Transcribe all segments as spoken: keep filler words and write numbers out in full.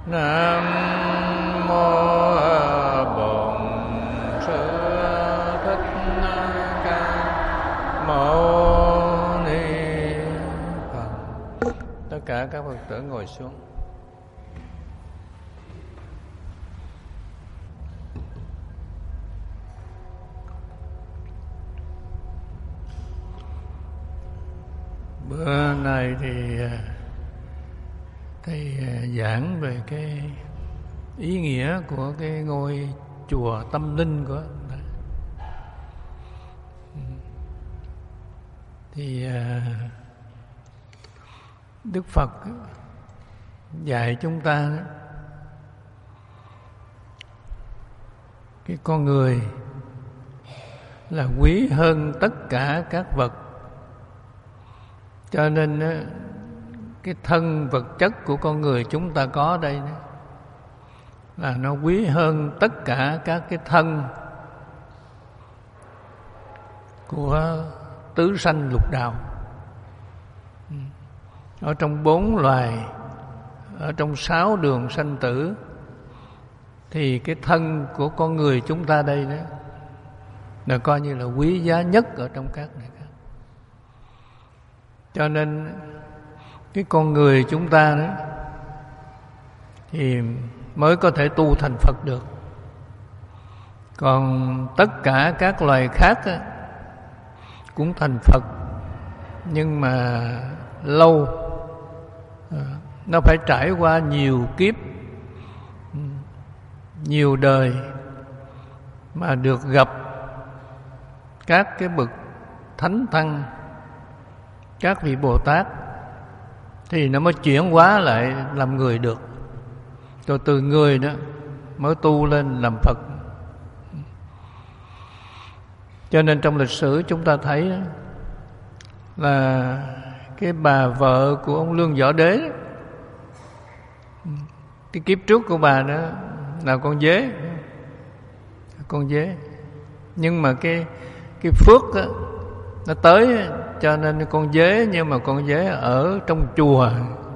Nam mô Bổn Sư Thích Ca Mâu Ni Phật. Tất cả các Phật tử ngồi xuống. Bữa nay thì thầy giảng về cái ý nghĩa của cái ngôi chùa tâm linh của thầy. Thì Đức Phật dạy chúng ta cái con người là quý hơn tất cả các vật. Cho nên cái thân vật chất của con người chúng ta có đây là nó quý hơn tất cả các cái thân của tứ sanh lục đạo. Ở trong bốn loài, ở trong sáu đường sanh tử, thì cái thân của con người chúng ta đây đó là coi như là quý giá nhất ở trong các này. Cho nên cái con người chúng ta đó thì mới có thể tu thành Phật được. Còn tất cả các loài khác đó, cũng thành Phật, nhưng mà lâu, nó phải trải qua nhiều kiếp, nhiều đời mà được gặp các cái bậc thánh tăng, các vị Bồ Tát, thì nó mới chuyển hóa lại làm người được. Rồi từ người đó mới tu lên làm Phật. Cho nên trong lịch sử chúng ta thấy đó, là cái bà vợ của ông Lương Võ Đế, cái kiếp trước của bà đó là con dế, con dế. Nhưng mà cái cái phước đó, nó tới, cho nên con dế, nhưng mà con dế ở trong chùa,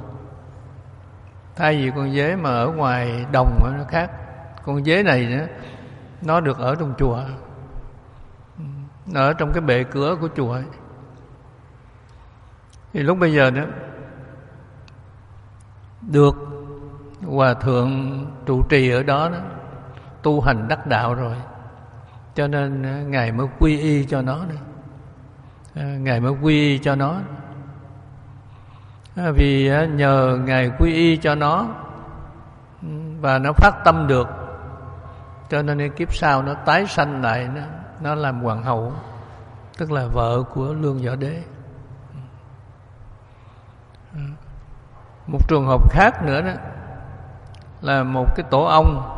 thay vì con dế mà ở ngoài đồng nó khác. Con dế này nữa, nó được ở trong chùa, nó ở trong cái bệ cửa của chùa ấy. Thì lúc bây giờ đó được hòa thượng trụ trì ở đó, đó tu hành đắc đạo rồi, cho nên ngài mới quy y cho nó đó. Ngài mới quy y cho nó. Vì nhờ Ngài quy y cho nó và nó phát tâm được, cho nên cái kiếp sau nó tái sanh lại, nó, nó làm hoàng hậu, tức là vợ của Lương Võ Đế. Một trường hợp khác nữa đó là một cái tổ ong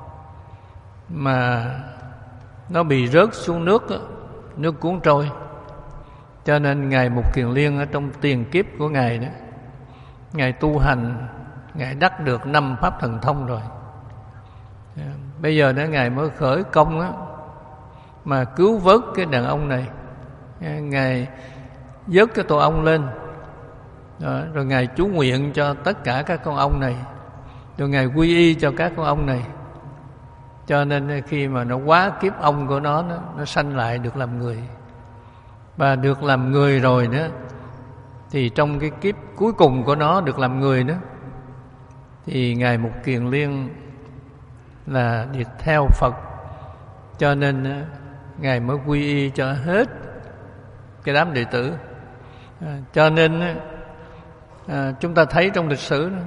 mà nó bị rớt xuống nước đó, nước cuốn trôi. Cho nên Ngài Mục Kiền Liên ở trong tiền kiếp của Ngài đó, Ngài tu hành, Ngài đắc được năm pháp thần thông rồi. Bây giờ đó Ngài mới khởi công đó, mà cứu vớt cái đàn ông này. Ngài vớt cái tổ ong lên, rồi, rồi Ngài chú nguyện cho tất cả các con ong này, rồi Ngài quy y cho các con ong này. Cho nên khi mà nó quá kiếp ong của nó, nó, nó sanh lại được làm người. Và được làm người rồi đó, thì trong cái kiếp cuối cùng của nó được làm người đó, thì Ngài Mục Kiền Liên là đi theo Phật. Cho nên Ngài mới quy y cho hết cái đám đệ tử. à, Cho nên à, chúng ta thấy trong lịch sử đó,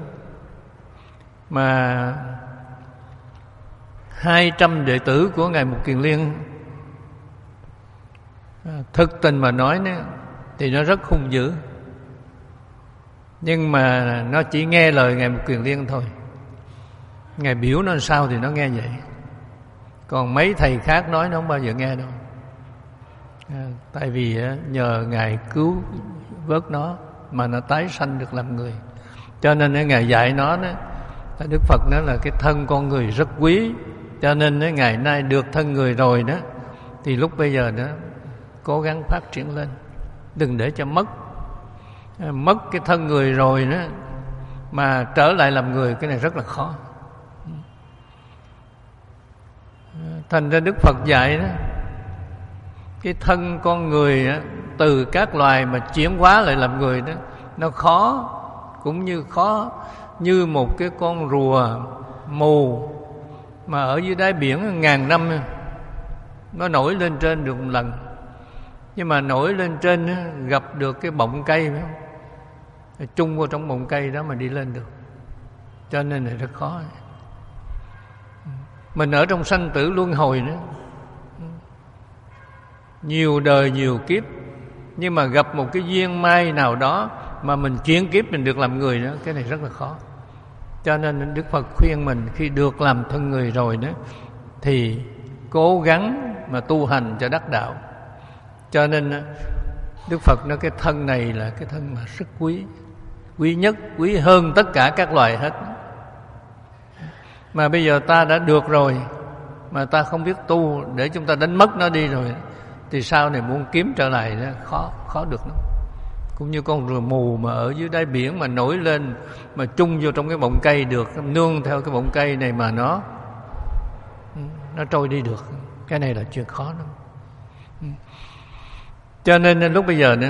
mà hai trăm đệ tử của Ngài Mục Kiền Liên, thực tình mà nói nữa, thì nó rất hung dữ. Nhưng mà nó chỉ nghe lời Ngài Mục Kiền Liên thôi. Ngài biểu nó sao thì nó nghe vậy. Còn mấy thầy khác nói nó không bao giờ nghe đâu. à, Tại vì nhờ Ngài cứu vớt nó mà nó tái sanh được làm người. Cho nên Ngài dạy nó đó, Đức Phật nói là cái thân con người rất quý. Cho nên ngày nay được thân người rồi đó, thì lúc bây giờ đó cố gắng phát triển lên, đừng để cho mất. Mất cái thân người rồi đó mà trở lại làm người, cái này rất là khó. Thành ra Đức Phật dạy đó, cái thân con người đó, từ các loài mà chuyển hóa lại làm người đó, nó khó, cũng như khó như một cái con rùa mù mà ở dưới đáy biển ngàn năm nó nổi lên trên được một lần, nhưng mà nổi lên trên gặp được cái bọng cây, phải không? Chung vào trong bọng cây đó mà đi lên được, cho nên là rất khó. Mình ở trong sanh tử luân hồi nữa, nhiều đời nhiều kiếp, nhưng mà gặp một cái duyên may nào đó mà mình chuyển kiếp mình được làm người đó, cái này rất là khó. Cho nên Đức Phật khuyên mình khi được làm thân người rồi đó thì cố gắng mà tu hành cho đắc đạo. Cho nên Đức Phật nói cái thân này là cái thân mà rất quý, quý nhất, quý hơn tất cả các loài hết. Mà bây giờ ta đã được rồi mà ta không biết tu để chúng ta đánh mất nó đi rồi, thì sau này muốn kiếm trở lại đó, khó khó được lắm. Cũng như con rùa mù mà ở dưới đáy biển mà nổi lên mà chung vô trong cái bọng cây được, nương theo cái bọng cây này mà nó nó trôi đi được, cái này là chuyện khó lắm. Cho nên lúc bây giờ nữa,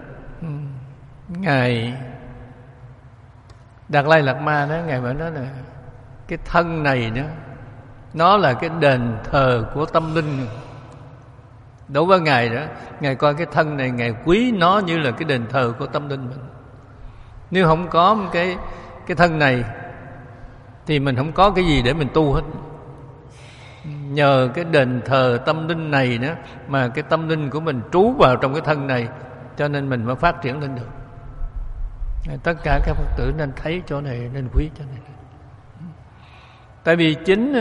Ngài Đạt Lai Lạt Ma đó, Ngài mới nói là cái thân này đó, nó là cái đền thờ của tâm linh. Đối với Ngài đó, Ngài coi cái thân này, Ngài quý nó như là cái đền thờ của tâm linh mình. Nếu không có cái cái thân này thì mình không có cái gì để mình tu hết. Nhờ cái đền thờ tâm linh này đó mà cái tâm linh của mình trú vào trong cái thân này, cho nên mình mới phát triển lên được. Tất cả các Phật tử nên thấy chỗ này, nên quý chỗ này. Tại vì chính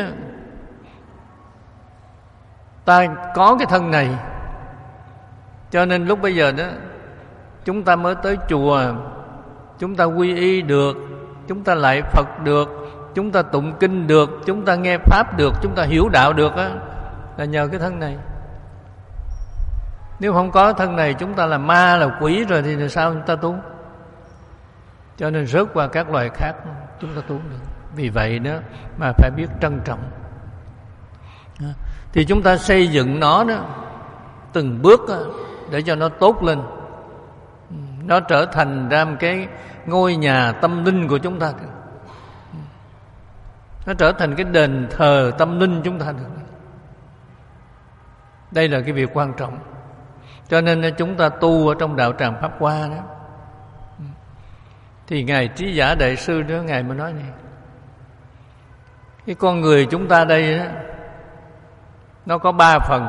ta có cái thân này, cho nên lúc bây giờ đó chúng ta mới tới chùa, chúng ta quy y được, chúng ta lạy Phật được, chúng ta tụng kinh được, chúng ta nghe pháp được, chúng ta hiểu đạo được á, là nhờ cái thân này. Nếu không có thân này, chúng ta là ma, là quỷ rồi thì sao chúng ta tu? Cho nên rớt qua các loài khác chúng ta tu được. Vì vậy đó mà phải biết trân trọng. Thì chúng ta xây dựng nó đó từng bước đó, để cho nó tốt lên, nó trở thành ra một cái ngôi nhà tâm linh của chúng ta, nó trở thành cái đền thờ tâm linh chúng ta được. Đây là cái việc quan trọng. Cho nên chúng ta tu ở trong đạo tràng Pháp Hoa đó, thì Ngài Trí Giả Đại Sư đó, Ngài mới nói này, cái con người chúng ta đây đó, nó có ba phần.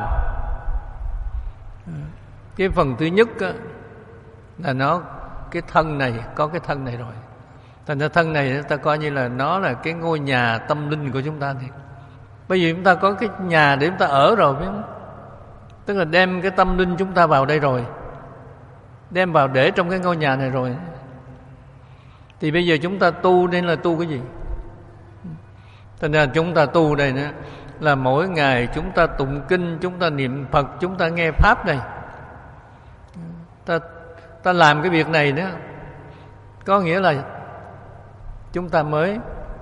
Cái phần thứ nhất đó, là nó cái thân này, có cái thân này rồi. Thành ra thân này ta coi như là nó là cái ngôi nhà tâm linh của chúng ta. Thì bây giờ chúng ta có cái nhà để chúng ta ở rồi, phải không? Tức là đem cái tâm linh chúng ta vào đây rồi, đem vào để trong cái ngôi nhà này rồi. Thì bây giờ chúng ta tu nên là tu cái gì? Thành ra chúng ta tu đây nữa là mỗi ngày chúng ta tụng kinh, chúng ta niệm Phật, chúng ta nghe pháp này, ta ta làm cái việc này nữa, có nghĩa là chúng ta mới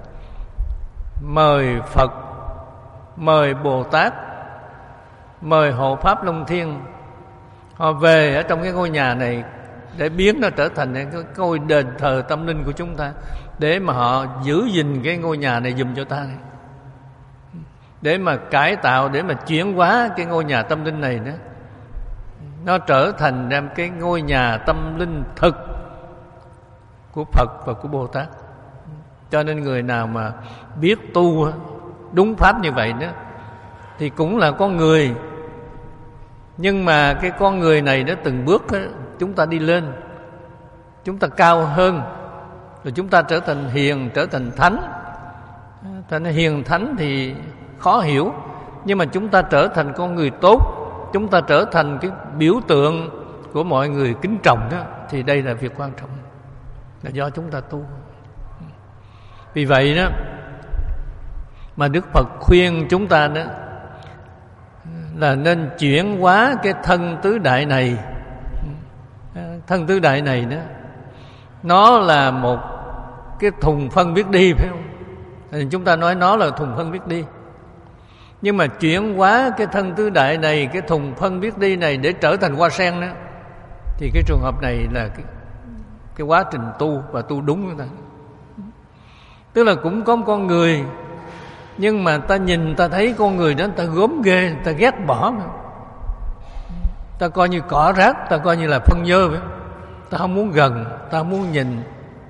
mời Phật, mời Bồ Tát, mời Hộ Pháp Long Thiên, họ về ở trong cái ngôi nhà này để biến nó trở thành cái ngôi đền thờ tâm linh của chúng ta, để mà họ giữ gìn cái ngôi nhà này giùm cho ta này, để mà cải tạo, để mà chuyển hóa cái ngôi nhà tâm linh này nữa, nó trở thành ra cái ngôi nhà tâm linh thực của Phật và của Bồ Tát. Cho nên người nào mà biết tu đúng pháp như vậy đó thì cũng là con người, nhưng mà cái con người này nó từng bước đó, chúng ta đi lên, chúng ta cao hơn, rồi chúng ta trở thành hiền, trở thành thánh. Thành hiền thánh thì khó hiểu, nhưng mà chúng ta trở thành con người tốt, chúng ta trở thành cái biểu tượng của mọi người kính trọng đó, thì đây là việc quan trọng, là do chúng ta tu. Vì vậy đó mà Đức Phật khuyên chúng ta đó là nên chuyển hóa cái thân tứ đại này. Thân tứ đại này đó, nó là một cái thùng phân biết đi, phải không? Thì chúng ta nói nó là thùng phân biết đi. Nhưng mà chuyển hóa cái thân tứ đại này, cái thùng phân biết đi này để trở thành hoa sen đó, thì cái trường hợp này là cái, cái quá trình tu và tu đúng của ta. Tức là cũng có một con người, nhưng mà ta nhìn ta thấy con người đó ta gớm ghê, ta ghét bỏ, ta coi như cỏ rác, ta coi như là phân nhơ, ta không muốn gần, ta không muốn nhìn.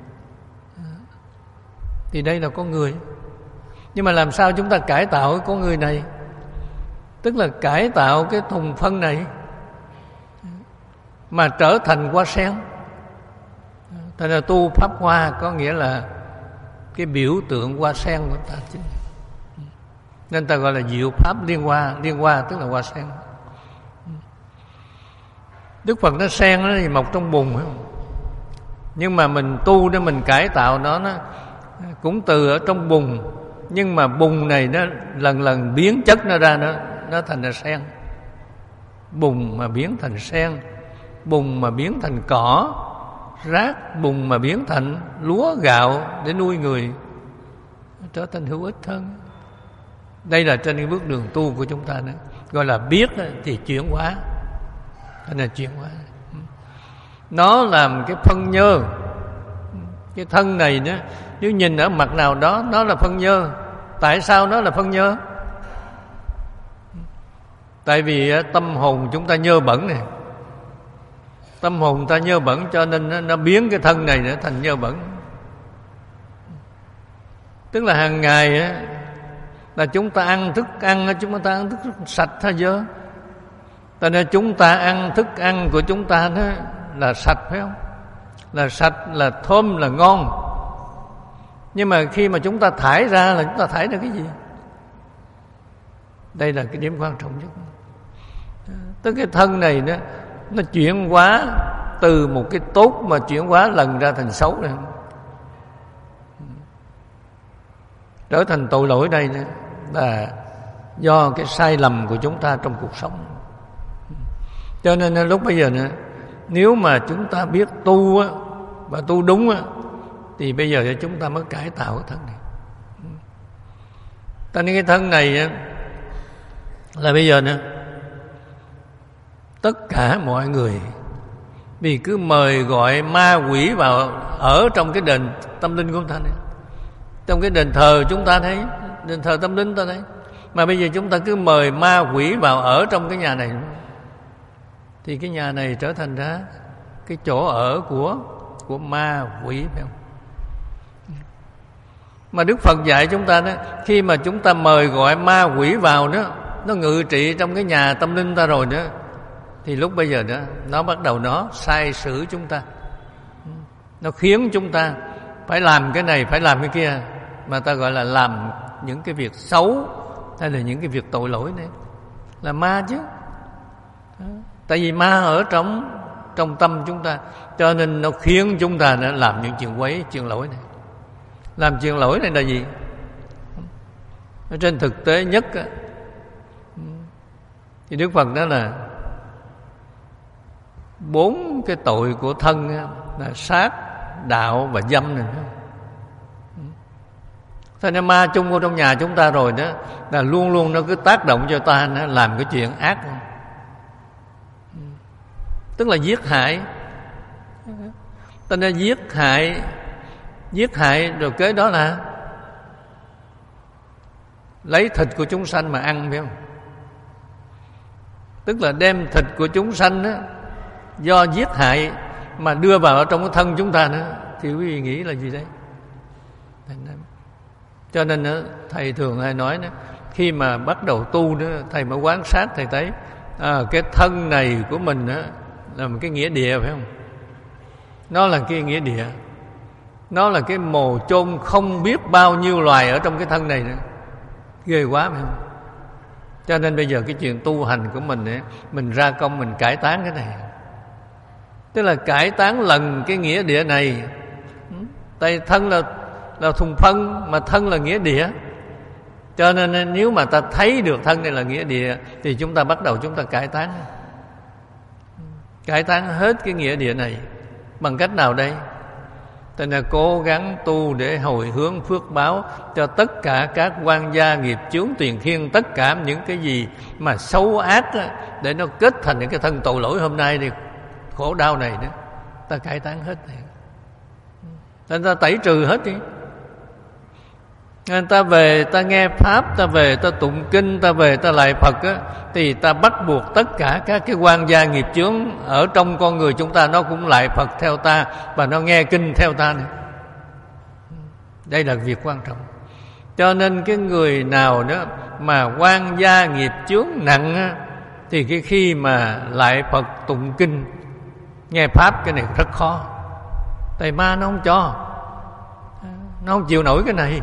Thì đây là con người. Nhưng mà làm sao chúng ta cải tạo cái con người này? Tức là cải tạo cái thùng phân này mà trở thành hoa sen. Thành ra tu pháp hoa có nghĩa là cái biểu tượng hoa sen của ta chứ. Nên ta gọi là diệu pháp liên hoa. Liên hoa tức là hoa sen. Đức Phật nó sen nó thì mọc trong bùn, phải không? Nhưng mà mình tu để mình cải tạo nó, nó cũng từ ở trong bùn, nhưng mà bùn này nó lần lần biến chất nó ra, nó nó thành là sen. Bùn mà biến thành sen, bùn mà biến thành cỏ rác, bùn mà biến thành lúa gạo để nuôi người, trở thành hữu ích hơn. Đây là trên cái bước đường tu của chúng ta nữa. Gọi là biết thì chuyển hóa. Thế là chuyển hóa. Nó làm cái phân nhơ. Cái thân này đó, nếu nhìn ở mặt nào đó nó là phân nhơ. Tại sao nó là phân nhơ? Tại vì tâm hồn chúng ta nhơ bẩn này. Tâm hồn ta nhơ bẩn cho nên nó, nó biến cái thân này nó thành nhơ bẩn. Tức là hàng ngày á, là chúng ta ăn thức ăn, chúng ta ăn thức sạch hay dơ? Cho nên chúng ta ăn thức ăn của chúng ta đó là sạch, phải không? Là sạch, là thơm, là ngon. Nhưng mà khi mà chúng ta thải ra là chúng ta thải ra cái gì? Đây là cái điểm quan trọng nhất. Tức cái thân này đó, nó chuyển hóa từ một cái tốt mà chuyển hóa lần ra thành xấu này, trở thành tội lỗi. Đây là do cái sai lầm của chúng ta trong cuộc sống. Cho nên lúc bây giờ nữa, nếu mà chúng ta biết tu á, và tu đúng á, thì bây giờ chúng ta mới cải tạo cái thân này. Cho nên cái thân này á, là bây giờ nữa tất cả mọi người vì cứ mời gọi ma quỷ vào ở trong cái đền tâm linh của chúng ta này. Trong cái đền thờ chúng ta thấy, đền thờ tâm linh ta thấy, mà bây giờ chúng ta cứ mời ma quỷ vào ở trong cái nhà này, thì cái nhà này trở thành ra cái chỗ ở của của ma quỷ, phải không? Mà Đức Phật dạy chúng ta đó, khi mà chúng ta mời gọi ma quỷ vào đó, nó ngự trị trong cái nhà tâm linh ta rồi đó, thì lúc bây giờ đó nó bắt đầu nó sai sử chúng ta, nó khiến chúng ta phải làm cái này, phải làm cái kia, mà ta gọi là làm những cái việc xấu hay là những cái việc tội lỗi này, là ma chứ. Tại vì ma ở trong trong tâm chúng ta, cho nên nó khiến chúng ta nó làm những chuyện quấy, chuyện lỗi này. Làm chuyện lỗi này là gì? Ở trên thực tế nhất thì Đức Phật đó là bốn cái tội của thân là sát, đạo và dâm này. Thế nên ma chung vô trong nhà chúng ta rồi đó, là luôn luôn nó cứ tác động cho ta, nó làm cái chuyện ác, tức là giết hại. Ta nên giết hại, giết hại rồi kế đó là lấy thịt của chúng sanh mà ăn, phải không? Tức là đem thịt của chúng sanh đó, do giết hại mà đưa vào ở trong cái thân chúng ta nữa, thì quý vị nghĩ là gì đấy? Cho nên đó, thầy thường hay nói đó, khi mà bắt đầu tu đó, thầy mới quan sát, thầy thấy à, cái thân này của mình đó, là một cái nghĩa địa, phải không? Nó là cái nghĩa địa, nó là cái mồ chôn không biết bao nhiêu loài ở trong cái thân này nữa. Ghê quá, phải không? Cho nên bây giờ cái chuyện tu hành của mình ấy, mình ra công mình cải tán cái này, tức là cải tán lần cái nghĩa địa này. Tại thân là là thùng phân, mà thân là nghĩa địa, cho nên nếu mà ta thấy được thân này là nghĩa địa thì chúng ta bắt đầu chúng ta cải tán, cải tán hết cái nghĩa địa này. Bằng cách nào đây? Cho nên cố gắng tu để hồi hướng phước báo cho tất cả các quan gia nghiệp chướng tiền khiên, tất cả những cái gì mà xấu ác đó, để nó kết thành những cái thân tội lỗi hôm nay thì khổ đau này đó, ta cải tán hết này. Nên ta tẩy trừ hết đi. Nên ta về ta nghe pháp, ta về ta tụng kinh, ta về ta lạy Phật á, thì ta bắt buộc tất cả các cái quan gia nghiệp chướng ở trong con người chúng ta nó cũng lạy Phật theo ta và nó nghe kinh theo ta nữa. Đây là việc quan trọng. Cho nên cái người nào đó mà quan gia nghiệp chướng nặng á, thì cái khi mà lạy Phật tụng kinh nghe pháp, cái này rất khó. Tại ma nó không cho, nó không chịu nổi cái này.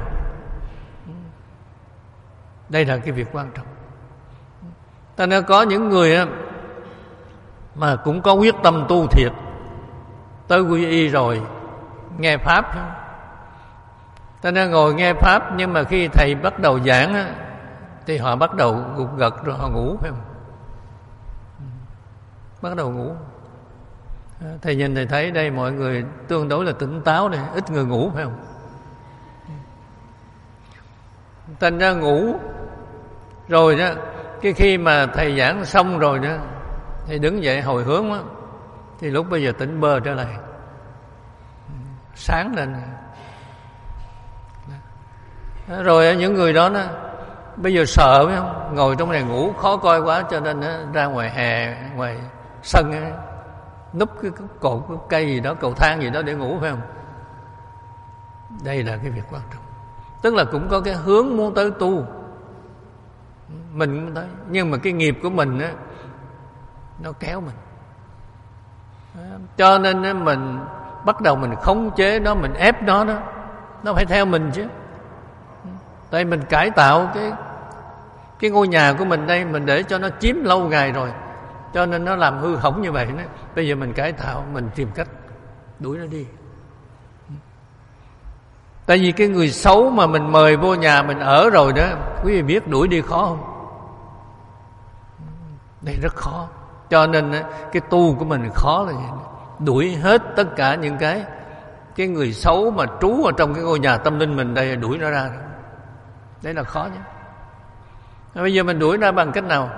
Đây là cái việc quan trọng. Ta nên có những người á, mà cũng có quyết tâm tu thiệt, tới quy y rồi nghe pháp, ta nên ngồi nghe pháp, nhưng mà khi thầy bắt đầu giảng á, thì họ bắt đầu gục gật rồi họ ngủ, phải không? Bắt đầu ngủ. Thầy nhìn thầy thấy đây mọi người tương đối là tỉnh táo này, ít người ngủ, phải không? Thành ra ngủ rồi đó, cái khi mà thầy giảng xong rồi đó, thầy đứng dậy hồi hướng đó, thì lúc bây giờ tỉnh bơ trở lại, sáng lên. Rồi những người đó nó bây giờ sợ, phải không? Ngồi trong này ngủ khó coi quá, cho nên nó ra ngoài hè, ngoài sân ấy, núp cái cột cái cây gì đó, cầu thang gì đó để ngủ, phải không? Đây là cái việc quan trọng. Tức là cũng có cái hướng muốn tới tu, mình cũng tới, nhưng mà cái nghiệp của mình á, nó kéo mình. Cho nên mình bắt đầu mình khống chế nó, mình ép nó đó, nó phải theo mình chứ. Tại mình cải tạo cái cái ngôi nhà của mình đây, mình để cho nó chiếm lâu ngày rồi, cho nên nó làm hư hỏng như vậy đó. Bây giờ mình cải tạo, mình tìm cách đuổi nó đi. Tại vì cái người xấu mà mình mời vô nhà mình ở rồi đó, quý vị biết đuổi đi khó không? Đây rất khó. Cho nên cái tu của mình khó là gì? Đuổi hết tất cả những cái cái người xấu mà trú ở trong cái ngôi nhà tâm linh mình đây, đuổi nó ra. Đấy là khó nhé. Bây giờ mình đuổi ra bằng cách nào?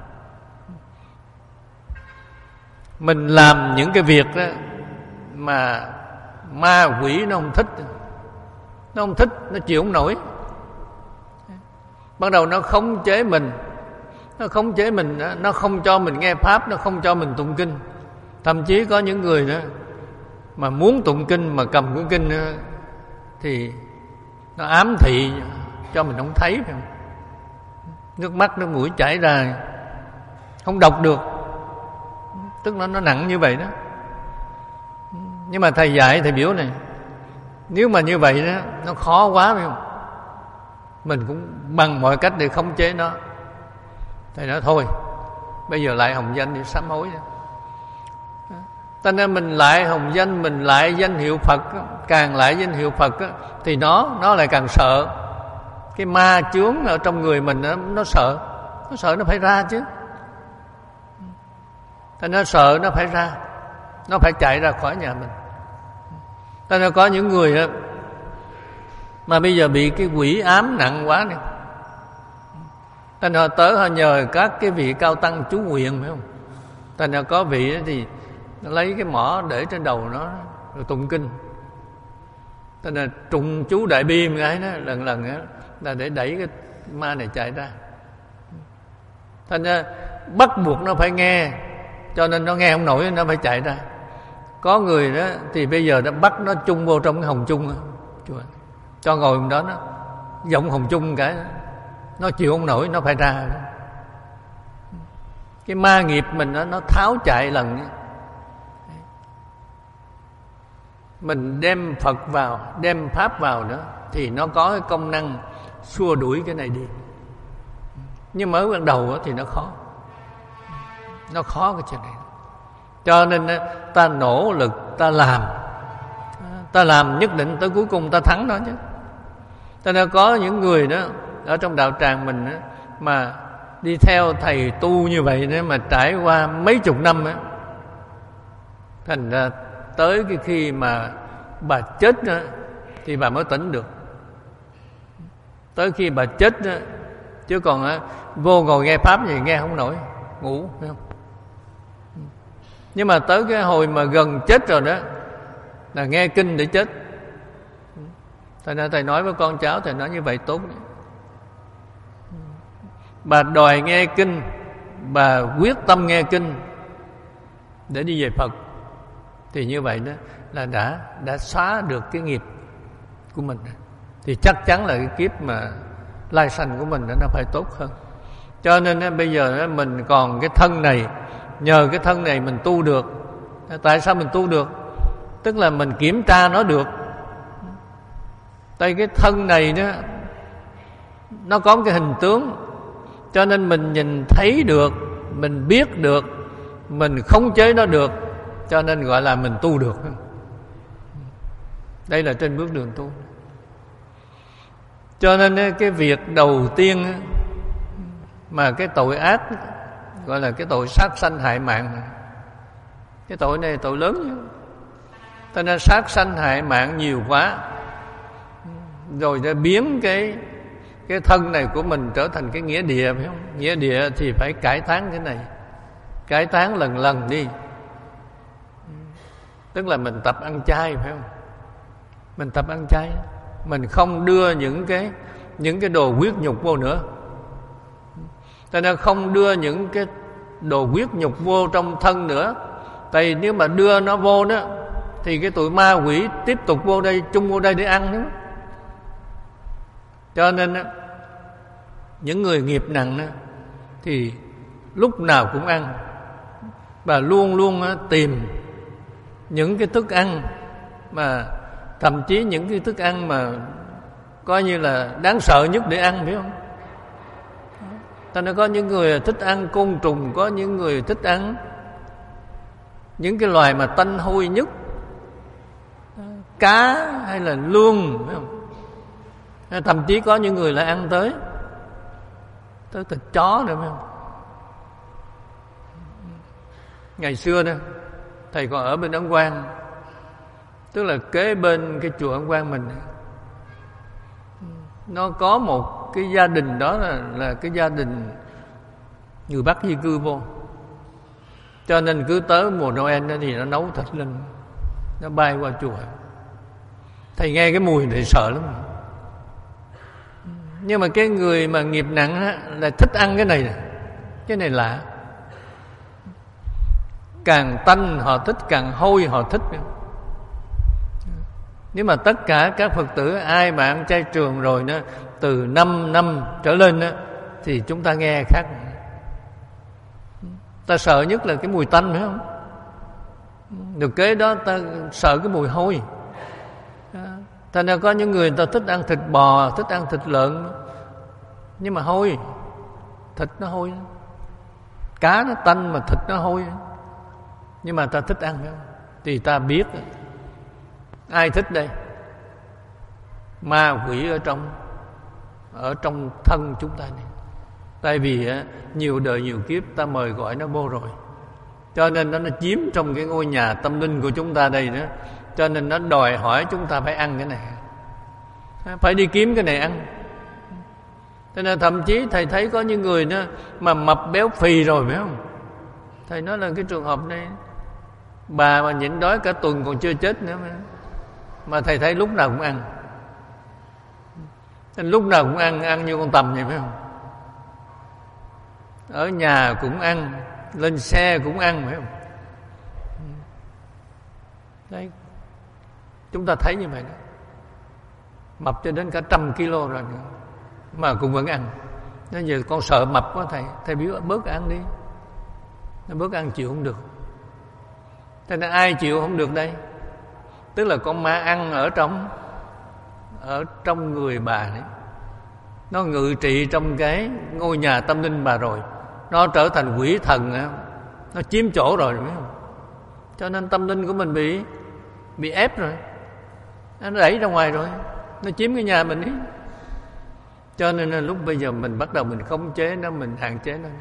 Mình làm những cái việc đó mà ma quỷ nó không thích, nó không thích, nó chịu không nổi. Bắt đầu nó khống chế mình, nó khống chế mình, nó không cho mình nghe pháp, nó không cho mình tụng kinh. Thậm chí có những người đó mà muốn tụng kinh mà cầm cuốn kinh đó, thì nó ám thị cho mình không thấy, phải không? Nước mắt, nước mũi chảy ra, không đọc được. Tức là nó nặng như vậy đó. Nhưng mà thầy dạy, thầy biểu này, nếu mà như vậy đó, nó khó quá, phải không? Mình cũng bằng mọi cách để khống chế nó. Thầy nói thôi, bây giờ lại hồng danh để sám hối. Cho nên mình lại hồng danh, mình lại danh hiệu Phật, càng lại danh hiệu Phật thì nó nó lại càng sợ. Cái ma chướng ở trong người mình nó, nó sợ, nó sợ nó phải ra chứ. Cho nó sợ nó phải ra, nó phải chạy ra khỏi nhà mình. Cho nên có những người mà bây giờ bị cái quỷ ám nặng quá này, cho nên họ tới họ nhờ các cái vị cao tăng chú nguyện, phải không? Cho nên có vị thì nó lấy cái mỏ để trên đầu nó rồi tụng kinh. Cho nên trùng chú đại bi một cái đó, lần lần đó, là để đẩy cái ma này chạy ra. Thành ra bắt buộc nó phải nghe, cho nên nó nghe không nổi, nó phải chạy ra. Có người đó thì bây giờ đã bắt nó chung vô trong cái hồng chung, cho ngồi đó, nó giọng hồng chung cái đó, nó chịu không nổi, nó phải ra. Cái ma nghiệp mình đó, nó tháo chạy lần. Mình đem Phật vào, đem Pháp vào nữa, thì nó có cái công năng xua đuổi cái này đi. Nhưng mới ban đầu thì nó khó, nó khó cái chuyện này. Cho nên ta nỗ lực, ta làm, ta làm nhất định tới cuối cùng ta thắng nó chứ. Cho nên có những người đó ở trong đạo tràng mình đó, mà đi theo thầy tu như vậy đó, mà trải qua mấy chục năm đó, thành ra tới cái khi mà bà chết đó, thì bà mới tỉnh được. Tới khi bà chết đó, chứ còn á, vô ngồi nghe pháp gì nghe không nổi, ngủ, phải không? Nhưng mà tới cái hồi mà gần chết rồi đó là nghe kinh để chết. Thành ra thầy nói với con cháu, thầy nói như vậy tốt. Bà đòi nghe kinh, bà quyết tâm nghe kinh để đi về Phật, thì như vậy đó là đã đã xóa được cái nghiệp của mình. Thì chắc chắn là cái kiếp mà lai sanh của mình đó, nó phải tốt hơn. Cho nên đó, bây giờ đó, mình còn cái thân này, nhờ cái thân này mình tu được. Tại sao mình tu được? Tức là mình kiểm tra nó được. Tại cái thân này đó, nó có cái hình tướng, cho nên mình nhìn thấy được, mình biết được, mình khống chế nó được, cho nên gọi là mình tu được. Đây là trên bước đường tu. Cho nên cái việc đầu tiên mà cái tội ác gọi là cái tội sát sanh hại mạng, cái tội này tội lớn chứ. Cho nên sát sanh hại mạng nhiều quá, rồi để biến cái cái thân này của mình trở thành cái nghĩa địa, phải không? Nghĩa địa thì phải cải tán cái này, cải tán lần lần đi. Tức là mình tập ăn chay, phải không? Mình tập ăn chay, mình không đưa những cái những cái đồ huyết nhục vô nữa. Cho nên không đưa những cái đồ huyết nhục vô trong thân nữa. Tại vì nếu mà đưa nó vô đó thì cái tụi ma quỷ tiếp tục vô đây, chung vô đây để ăn nữa. Cho nên những người nghiệp nặng thì lúc nào cũng ăn, và luôn luôn tìm những cái thức ăn mà thậm chí những cái thức ăn mà coi như là đáng sợ nhất để ăn, phải không? Cho nên có những người thích ăn côn trùng, có những người thích ăn những cái loài mà tanh hôi nhất, cá hay là lươn, phải không? Thậm chí có những người lại ăn tới tới thịt chó nữa, phải không? Ngày xưa đó thầy còn ở bên Ấn Quang, tức là kế bên cái chùa Ấn Quang mình, nó có một cái gia đình đó là, là cái gia đình người Bắc di cư vô. Cho nên cứ tới mùa Noel đó thì nó nấu thịt lên, nó bay qua chùa. Thầy nghe cái mùi thì sợ lắm. Nhưng mà cái người mà nghiệp nặng á, là thích ăn cái này nè. Cái này lạ. Càng tanh họ thích, càng hôi họ thích. Nếu mà tất cả các Phật tử ai mà ăn chay trường rồi đó, từ năm năm trở lên đó, thì chúng ta nghe khác. Ta sợ nhất là cái mùi tanh, phải không? Được kế đó ta sợ cái mùi hôi. Thành ra có những người ta thích ăn thịt bò, thích ăn thịt lợn, nhưng mà hôi, thịt nó hôi, cá nó tanh mà thịt nó hôi, nhưng mà ta thích ăn, phải không? Thì ta biết ai thích đây? Ma quỷ ở trong ở trong thân chúng ta này. Tại vì nhiều đời nhiều kiếp ta mời gọi nó vô rồi, cho nên nó, nó chiếm trong cái ngôi nhà tâm linh của chúng ta đây nữa. Cho nên nó đòi hỏi chúng ta phải ăn cái này, phải đi kiếm cái này ăn. Cho nên thậm chí thầy thấy có những người đó mà mập béo phì rồi, phải không? Thầy nói là cái trường hợp này, bà mà nhịn đói cả tuần còn chưa chết nữa mà, mà thầy thấy lúc nào cũng ăn. Nên lúc nào cũng ăn, ăn như con tầm vậy, phải không? Ở nhà cũng ăn, lên xe cũng ăn, phải không? Đấy, chúng ta thấy như vậy đó. Mập cho đến cả trăm kg rồi nữa, mà cũng vẫn ăn. Nên giờ con sợ mập quá thầy, thầy biểu bớt ăn đi. Nó bớt ăn chịu không được. Thế nên ai chịu không được đây? Tức là con ma ăn ở trong ở trong người bà đấy. Nó ngự trị trong cái ngôi nhà tâm linh bà rồi. Nó trở thành quỷ thần, nó chiếm chỗ rồi, phải không? Cho nên tâm linh của mình bị bị ép rồi, nó đẩy ra ngoài rồi, nó chiếm cái nhà mình ấy. Cho nên là lúc bây giờ mình bắt đầu mình khống chế nó, mình hạn chế nó,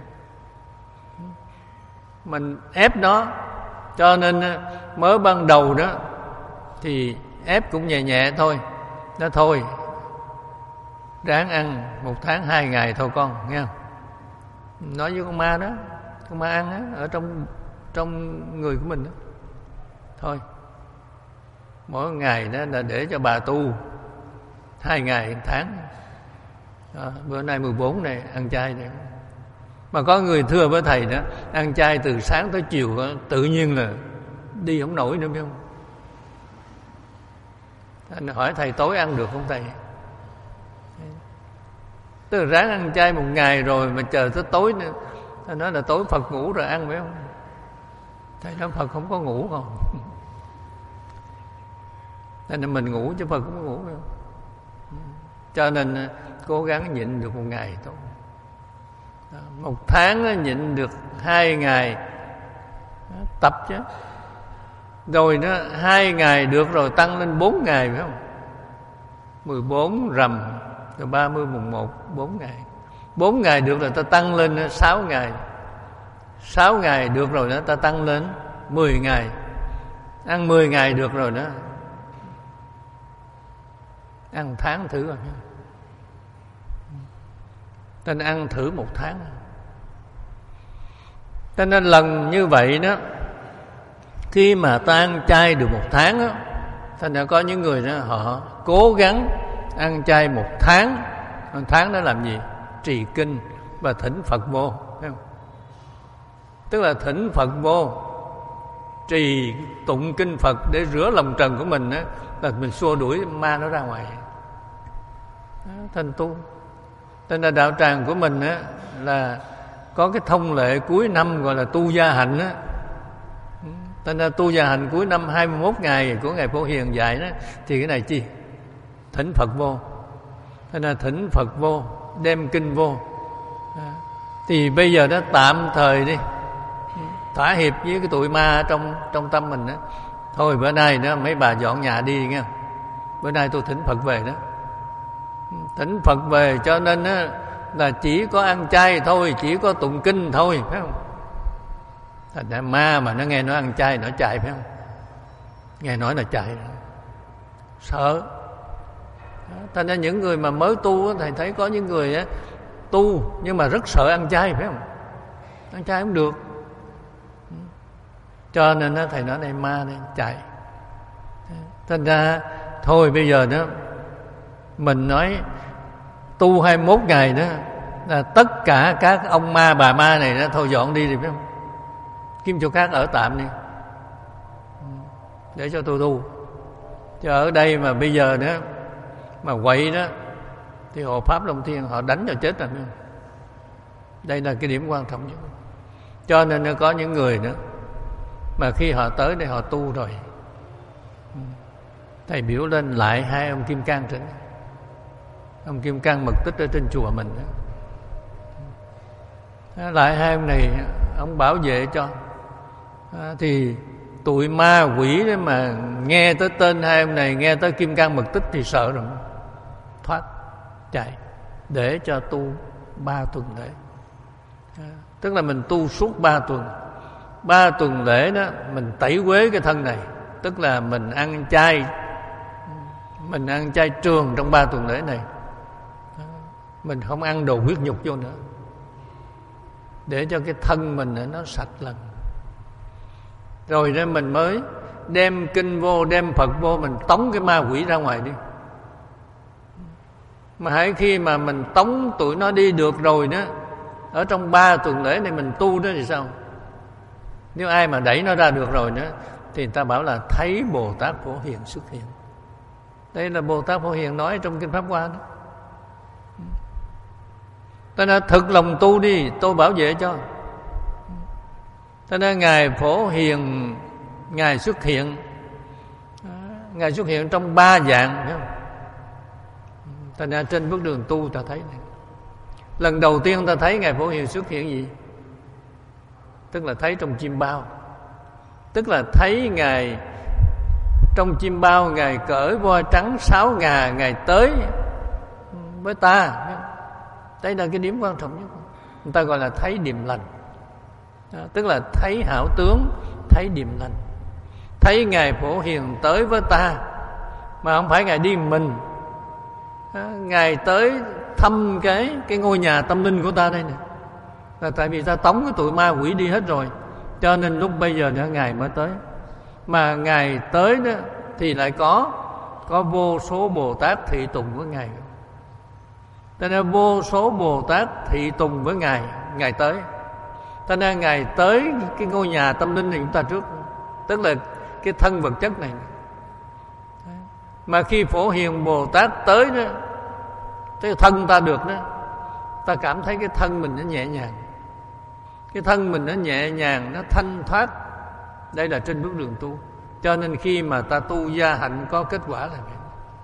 mình ép nó. Cho nên mới ban đầu đó thì ép cũng nhẹ nhẹ thôi. Nó thôi, ráng ăn một tháng hai ngày thôi con, nghe không? Nói với con ma đó, con ma ăn á, ở trong trong người của mình đó. Thôi, mỗi ngày đó là để cho bà tu hai ngày một tháng. Đó, bữa nay mười bốn này ăn chay này. Mà có người thưa với thầy đó, ăn chay từ sáng tới chiều đó, tự nhiên là đi không nổi nữa, biết không? Anh hỏi thầy tối ăn được không thầy? Tức là ráng ăn chay một ngày rồi mà chờ tới tối nữa. Thầy nói là tối Phật ngủ rồi ăn, phải không? Thầy nói Phật không có ngủ không? Thế nên mình ngủ chứ Phật không có ngủ, phải không? Cho nên cố gắng nhịn được một ngày thôi. Một tháng nhịn được hai ngày, tập chứ. Rồi nó hai ngày được rồi tăng lên bốn ngày, phải không? Mười bốn rằm, rồi ba mươi mùng một, bốn ngày. Bốn ngày được rồi ta tăng lên sáu ngày. Sáu ngày được rồi đó ta tăng lên mười ngày. Ăn mười ngày được rồi đó, ăn tháng thử rồi. Ta nên ăn thử một tháng. Cho nên lần như vậy đó, khi mà ta ăn chay được một tháng đó, thành ra có những người đó họ cố gắng ăn chay một tháng. Một tháng đó làm gì? Trì kinh và thỉnh Phật vô, thấy không? Tức là thỉnh Phật vô, trì tụng kinh Phật để rửa lòng trần của mình đó, là mình xua đuổi ma nó ra ngoài. Đó, thành tu. Nên là đạo tràng của mình á, là có cái thông lệ cuối năm gọi là tu gia hạnh á. Nên là tu gia hạnh cuối năm hai mươi mốt ngày của Ngài Phổ Hiền dạy đó, thì cái này chi? Thỉnh Phật vô. Nên là thỉnh Phật vô, đem kinh vô. Thì bây giờ đó tạm thời đi, thỏa hiệp với cái tụi ma trong trong tâm mình đó. Thôi bữa nay đó mấy bà dọn nhà đi nghe. Bữa nay tôi thỉnh Phật về đó. Thỉnh Phật về cho nên đó, là chỉ có ăn chay thôi, chỉ có tụng kinh thôi, phải không? Thành ra ma mà nó nghe nó ăn chay nó chạy, phải không? Nghe nói là chạy, sợ. Thành ra những người mà mới tu, thầy thấy có những người á, tu nhưng mà rất sợ ăn chay, phải không? Ăn chay không được. Cho nên đó, thầy nói này ma này chạy. Thành ra thôi bây giờ đó mình nói tu hai mươi mốt ngày đó là tất cả các ông ma bà ma này đó thôi dọn đi, thì phải không? Kiếm chỗ khác ở tạm đi để cho tôi tu. Chứ ở đây mà bây giờ đó mà quậy đó thì Hộ Pháp Long Thiên họ đánh cho chết rồi. Đây là cái điểm quan trọng nhất. Cho nên có những người nữa mà khi họ tới đây họ tu rồi, thầy biểu lên lại hai ông Kim Cang trên, ông Kim Cang mật tích ở trên chùa mình đó. Lại hai ông này ông bảo vệ cho. À, thì tụi ma quỷ đấy mà nghe tới tên hai ông này, nghe tới Kim Cang mật tích thì sợ rồi, thoát chạy để cho tu ba tuần lễ. À, tức là mình tu suốt ba tuần. Ba tuần lễ đó mình tẩy uế cái thân này, tức là mình ăn chay, mình ăn chay trường trong ba tuần lễ này. Mình không ăn đồ huyết nhục vô nữa, để cho cái thân mình nó sạch lần. Rồi đó mình mới đem kinh vô, đem Phật vô, mình tống cái ma quỷ ra ngoài đi. Mà hãy khi mà mình tống tụi nó đi được rồi đó, ở trong ba tuần lễ này mình tu đó thì sao? Nếu ai mà đẩy nó ra được rồi đó, thì người ta bảo là thấy Bồ Tát Phổ Hiền xuất hiện. Đây là Bồ Tát Phổ Hiền nói trong Kinh Pháp Hoa đó. Ta nói thực lòng tu đi, tôi bảo vệ cho. Ta nói Ngài Phổ Hiền, Ngài xuất hiện, Ngài xuất hiện trong ba dạng, phải không? Ta nói trên bước đường tu ta thấy này. Lần đầu tiên ta thấy Ngài Phổ Hiền xuất hiện gì? Tức là thấy trong chim bao. Tức là thấy Ngài trong chim bao, Ngài cởi voi trắng sáu ngà, Ngài tới với ta. Đây là cái điểm quan trọng nhất. Người ta gọi là thấy điềm lành. Đó, tức là thấy hảo tướng, thấy điềm lành. Thấy Ngài Phổ Hiền tới với ta, mà không phải Ngài đi một mình. Ngài tới thăm cái cái ngôi nhà tâm linh của ta đây nè, là tại vì ta tống cái tụi ma quỷ đi hết rồi, cho nên lúc bây giờ nữa Ngài mới tới. Mà Ngài tới đó thì lại có có vô số Bồ Tát thị tùng với Ngài. Cho nên vô số Bồ Tát thị tùng với Ngài, Ngài tới. Cho nên Ngài tới cái ngôi nhà tâm linh này chúng ta trước, tức là cái thân vật chất này. Mà khi Phổ Hiền Bồ Tát tới đó, cái thân ta được đó, ta cảm thấy cái thân mình nó nhẹ nhàng, cái thân mình nó nhẹ nhàng, nó thanh thoát. Đây là trên bước đường tu. Cho nên khi mà ta tu gia hạnh có kết quả là vậy.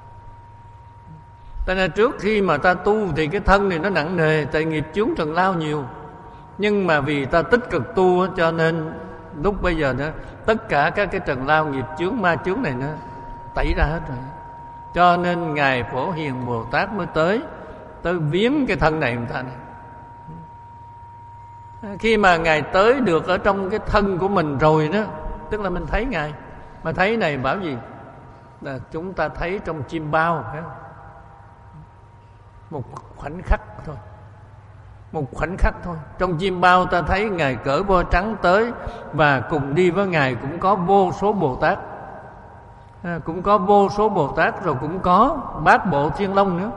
Cho nên trước khi mà ta tu thì cái thân này nó nặng nề, tại nghiệp chướng trần lao nhiều. Nhưng mà vì ta tích cực tu, cho nên lúc bây giờ đó, tất cả các cái trần lao nghiệp chướng ma chướng này nó tẩy ra hết rồi. Cho nên Ngài Phổ Hiền Bồ Tát mới tới tới viếng cái thân này người ta này. Khi mà Ngài tới được ở trong cái thân của mình rồi đó, tức là mình thấy Ngài. Mà thấy này bảo gì? Là chúng ta thấy trong chim bao, phải không? Một khoảnh khắc thôi, một khoảnh khắc thôi. Trong chim bao ta thấy Ngài cởi voa trắng tới, và cùng đi với Ngài cũng có vô số Bồ Tát, à, cũng có vô số Bồ Tát, rồi cũng có bát bộ Thiên Long nữa.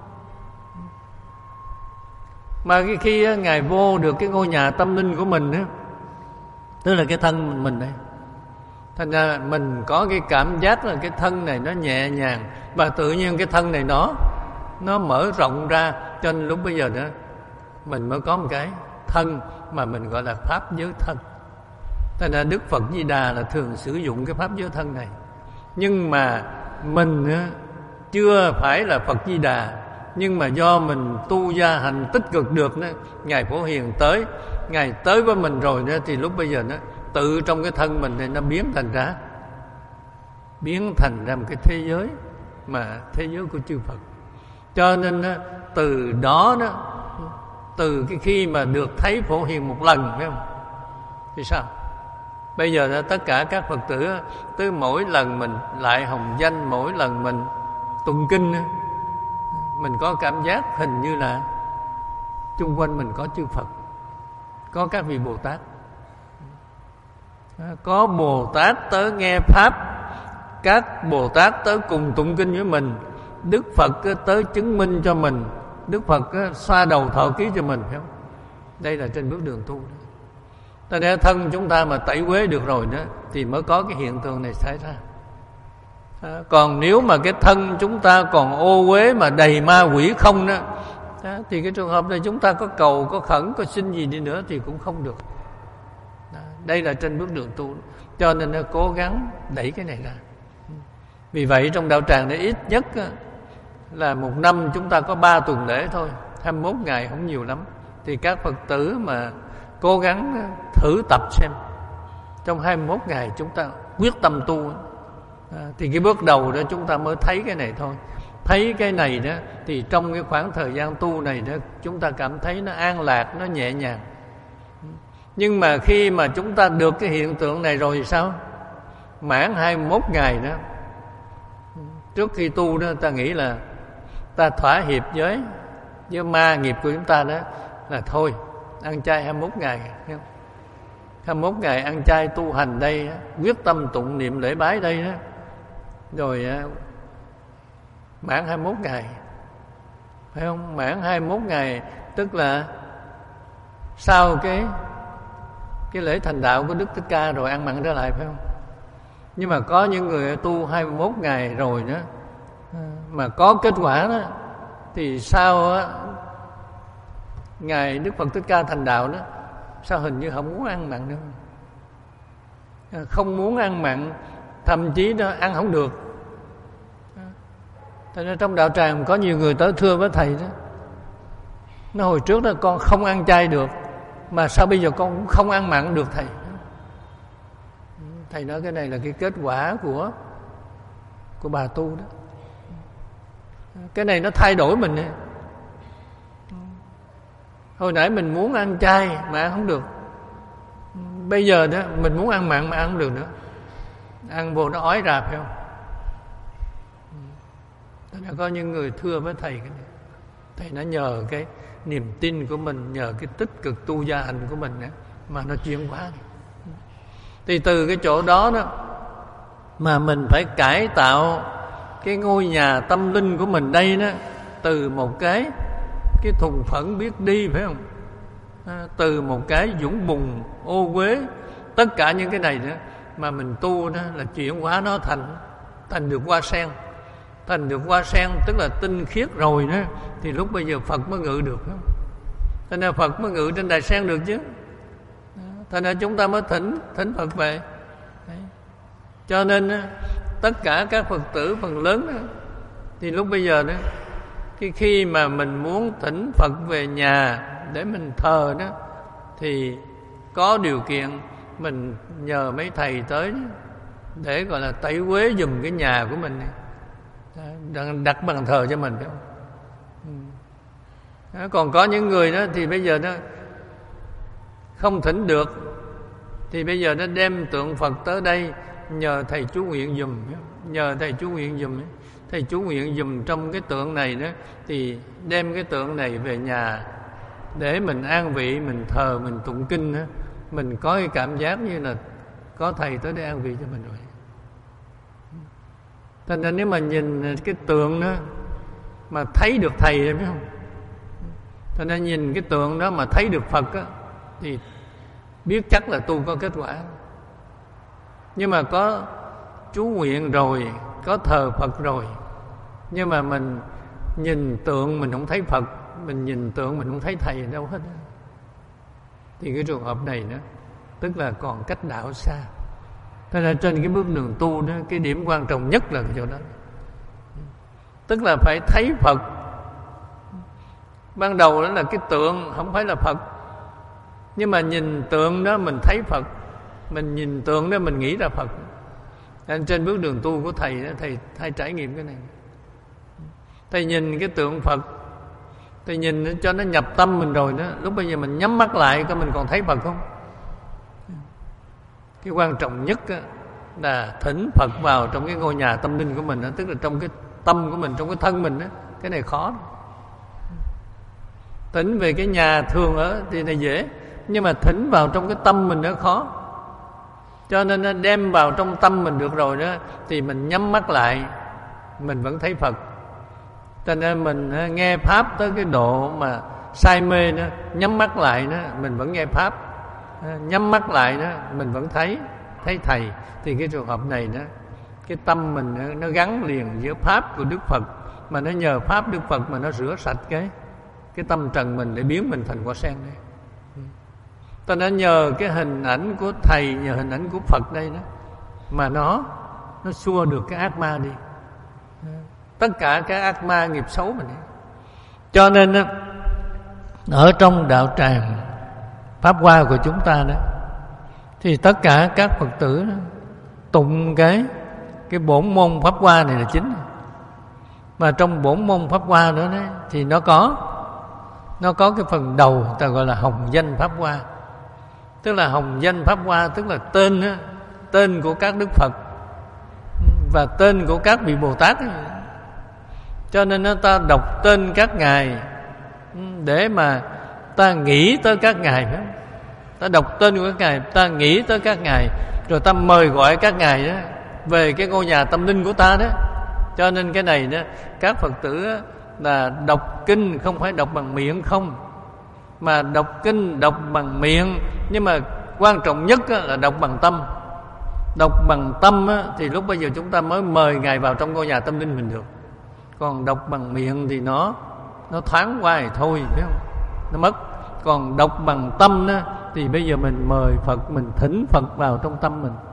Mà khi Ngài vô được cái ngôi nhà tâm linh của mình đó, tức là cái thân mình đây, thành ra mình có cái cảm giác là cái thân này nó nhẹ nhàng, và tự nhiên cái thân này nó nó mở rộng ra. Cho nên lúc bây giờ đó mình mới có một cái thân mà mình gọi là pháp giới thân. Thành ra Đức Phật Di Đà là thường sử dụng cái pháp giới thân này. Nhưng mà mình chưa phải là Phật Di Đà, nhưng mà do mình tu gia hành tích cực được đó, Ngài Phổ Hiền tới, Ngài tới với mình rồi đó, thì lúc bây giờ đó, tự trong cái thân mình này nó biến thành ra biến thành ra một cái thế giới, mà thế giới của chư Phật. Cho nên đó, từ đó đó, từ cái khi mà được thấy Phổ Hiền một lần, phải không, thì sao bây giờ đó, tất cả các Phật tử tới mỗi lần mình lại hồng danh, mỗi lần mình tụng kinh, mình có cảm giác hình như là chung quanh mình có chư Phật, có các vị Bồ Tát, có Bồ Tát tới nghe Pháp, các Bồ Tát tới cùng tụng kinh với mình, Đức Phật tới chứng minh cho mình, Đức Phật xoa đầu thọ ký cho mình, phải không? Đây là trên bước đường tu. Ta để thân chúng ta mà tẩy uế được rồi đó, thì mới có cái hiện tượng này xảy ra. À, còn nếu mà cái thân chúng ta còn ô uế mà đầy ma quỷ không đó, đó, thì cái trường hợp này chúng ta có cầu, có khẩn, có xin gì đi nữa thì cũng không được. Đó, đây là trên bước đường tu. Cho nên nó cố gắng đẩy cái này ra. Vì vậy trong đạo tràng này ít nhất là một năm chúng ta có ba tuần lễ thôi, hai mươi mốt ngày không nhiều lắm. Thì các Phật tử mà cố gắng thử tập xem, trong hai mươi mốt ngày chúng ta quyết tâm tu, à, thì cái bước đầu đó chúng ta mới thấy cái này thôi. Thấy cái này đó thì trong cái khoảng thời gian tu này đó, chúng ta cảm thấy nó an lạc, nó nhẹ nhàng. Nhưng mà khi mà chúng ta được cái hiện tượng này rồi thì sao? Mãn hai mươi mốt ngày đó, trước khi tu đó, ta nghĩ là ta thỏa hiệp với với ma nghiệp của chúng ta đó, là thôi ăn chay hai mươi mốt ngày, hai mươi mốt ngày ăn chay tu hành đây, quyết tâm tụng niệm lễ bái đây đó, rồi mãn hai mươi mốt ngày, phải không? Mãn hai mươi mốt ngày tức là sau cái cái lễ thành đạo của Đức Thích Ca rồi ăn mặn trở lại, phải không? Nhưng mà có những người tu hai mươi mốt ngày rồi đó mà có kết quả đó, thì sau á, ngày Đức Phật Thích Ca thành đạo đó, sao hình như không muốn ăn mặn nữa, không muốn ăn mặn, thậm chí nó ăn không được. Thành ra trong đạo tràng có nhiều người tới thưa với thầy đó, nó hồi trước đó con không ăn chay được, mà sao bây giờ con cũng không ăn mặn được thầy? Thầy nói cái này là cái kết quả của của bà tu đó. Cái này nó thay đổi mình ấy. Hồi nãy mình muốn ăn chay mà ăn không được, bây giờ đó mình muốn ăn mặn mà ăn không được nữa, ăn vô nó ói ra, phải không? Đã có những người thưa với thầy cái này. Thầy nó nhờ cái niềm tin của mình, nhờ cái tích cực tu gia hành của mình mà nó chuyển hóa. Thì từ cái chỗ đó đó mà mình phải cải tạo cái ngôi nhà tâm linh của mình đây đó, từ một cái cái thùng phẫn biết đi, phải không? À, từ một cái dũng bùn ô uế, tất cả những cái này đó mà mình tu đó là chuyển hóa nó thành thành được hoa sen. Thành được hoa sen tức là tinh khiết rồi đó, thì lúc bây giờ Phật mới ngự được. Thành ra Phật mới ngự trên đài sen được chứ. Thành ra chúng ta mới thỉnh thỉnh Phật về. Đấy. Cho nên tất cả các Phật tử phần lớn đó, thì lúc bây giờ đó, cái khi mà mình muốn thỉnh Phật về nhà để mình thờ đó, thì có điều kiện mình nhờ mấy thầy tới để gọi là tẩy uế giùm cái nhà của mình này, đặt bàn thờ cho mình, phải không? Đó, còn có những người đó thì bây giờ nó không thỉnh được, thì bây giờ nó đem tượng Phật tới đây nhờ thầy chú nguyện giùm, nhờ thầy chú nguyện giùm, thầy chú nguyện giùm trong cái tượng này đó, thì đem cái tượng này về nhà để mình an vị, mình thờ, mình tụng kinh đó, mình có cái cảm giác như là có thầy tới để an vị cho mình rồi. Cho nên nếu mà nhìn cái tượng đó mà thấy được thầy, phải không? Cho nên nhìn cái tượng đó mà thấy được Phật á, thì biết chắc là tu có kết quả. Nhưng mà có chú nguyện rồi, có thờ Phật rồi, nhưng mà mình nhìn tượng mình không thấy Phật, mình nhìn tượng mình không thấy thầy đâu hết, thì cái trường hợp này đó tức là còn cách đạo xa. Thế nên trên cái bước đường tu đó, cái điểm quan trọng nhất là cái chỗ đó, tức là phải thấy Phật. Ban đầu đó là cái tượng không phải là Phật, nhưng mà nhìn tượng đó mình thấy Phật, mình nhìn tượng đó mình nghĩ là Phật. Nên trên bước đường tu của thầy đó, thầy thầy trải nghiệm cái này. Thầy nhìn cái tượng Phật, thầy nhìn cho nó nhập tâm mình rồi đó, lúc bây giờ mình nhắm mắt lại coi mình còn thấy Phật không. Cái quan trọng nhất á, là thỉnh Phật vào trong cái ngôi nhà tâm linh của mình đó, tức là trong cái tâm của mình, trong cái thân mình đó. Cái này khó. Thỉnh về cái nhà thường ở thì này dễ, nhưng mà thỉnh vào trong cái tâm mình nó khó. Cho nên đem vào trong tâm mình được rồi đó, thì mình nhắm mắt lại mình vẫn thấy Phật. Cho nên mình nghe Pháp tới cái độ mà say mê đó, nhắm mắt lại đó mình vẫn nghe Pháp, nhắm mắt lại đó mình vẫn thấy thấy thầy. Thì cái trường hợp này đó, cái tâm mình nó gắn liền giữa Pháp của Đức Phật, mà nó nhờ Pháp Đức Phật mà nó rửa sạch cái cái tâm trần mình để biến mình thành quả sen đây. Ta đã nhờ cái hình ảnh của thầy, nhờ hình ảnh của Phật đây đó, mà nó nó xua được cái ác ma đi, tất cả các ác ma nghiệp xấu mình đi. Cho nên đó, ở trong đạo tràng Pháp Hoa của chúng ta đó, thì tất cả các Phật tử đó, tụng cái cái bổn môn Pháp Hoa này là chính. Mà trong bổn môn Pháp Hoa đó đấy, thì nó có nó có cái phần đầu ta gọi là hồng danh Pháp Hoa. Tức là hồng danh Pháp Hoa, tức là tên đó, tên của các Đức Phật và tên của các vị Bồ Tát. Cho nên nó ta đọc tên các ngài để mà ta nghĩ tới các ngài, phải không? Ta đọc tên của các ngài, ta nghĩ tới các ngài, rồi ta mời gọi các ngài đó về cái ngôi nhà tâm linh của ta đó. Cho nên cái này đó, các Phật tử đó, là đọc kinh không phải đọc bằng miệng không, mà đọc kinh đọc bằng miệng, nhưng mà quan trọng nhất là đọc bằng tâm. Đọc bằng tâm thì lúc bây giờ chúng ta mới mời ngài vào trong ngôi nhà tâm linh mình được. Còn đọc bằng miệng thì nó nó thoáng qua thì thôi, phải không? Nó mất. Còn đọc bằng tâm đó, thì bây giờ mình mời Phật, mình thỉnh Phật vào trong tâm mình,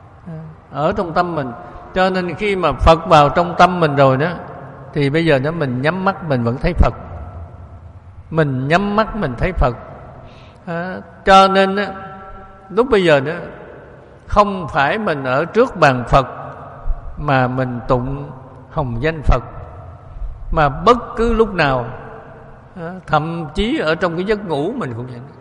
ở trong tâm mình. Cho nên khi mà Phật vào trong tâm mình rồi đó, thì bây giờ đó mình nhắm mắt mình vẫn thấy Phật. Mình nhắm mắt mình thấy Phật. À, cho nên đó, lúc bây giờ đó không phải mình ở trước bàn Phật mà mình tụng hồng danh Phật, mà bất cứ lúc nào, à, thậm chí ở trong cái giấc ngủ mình cũng vậy.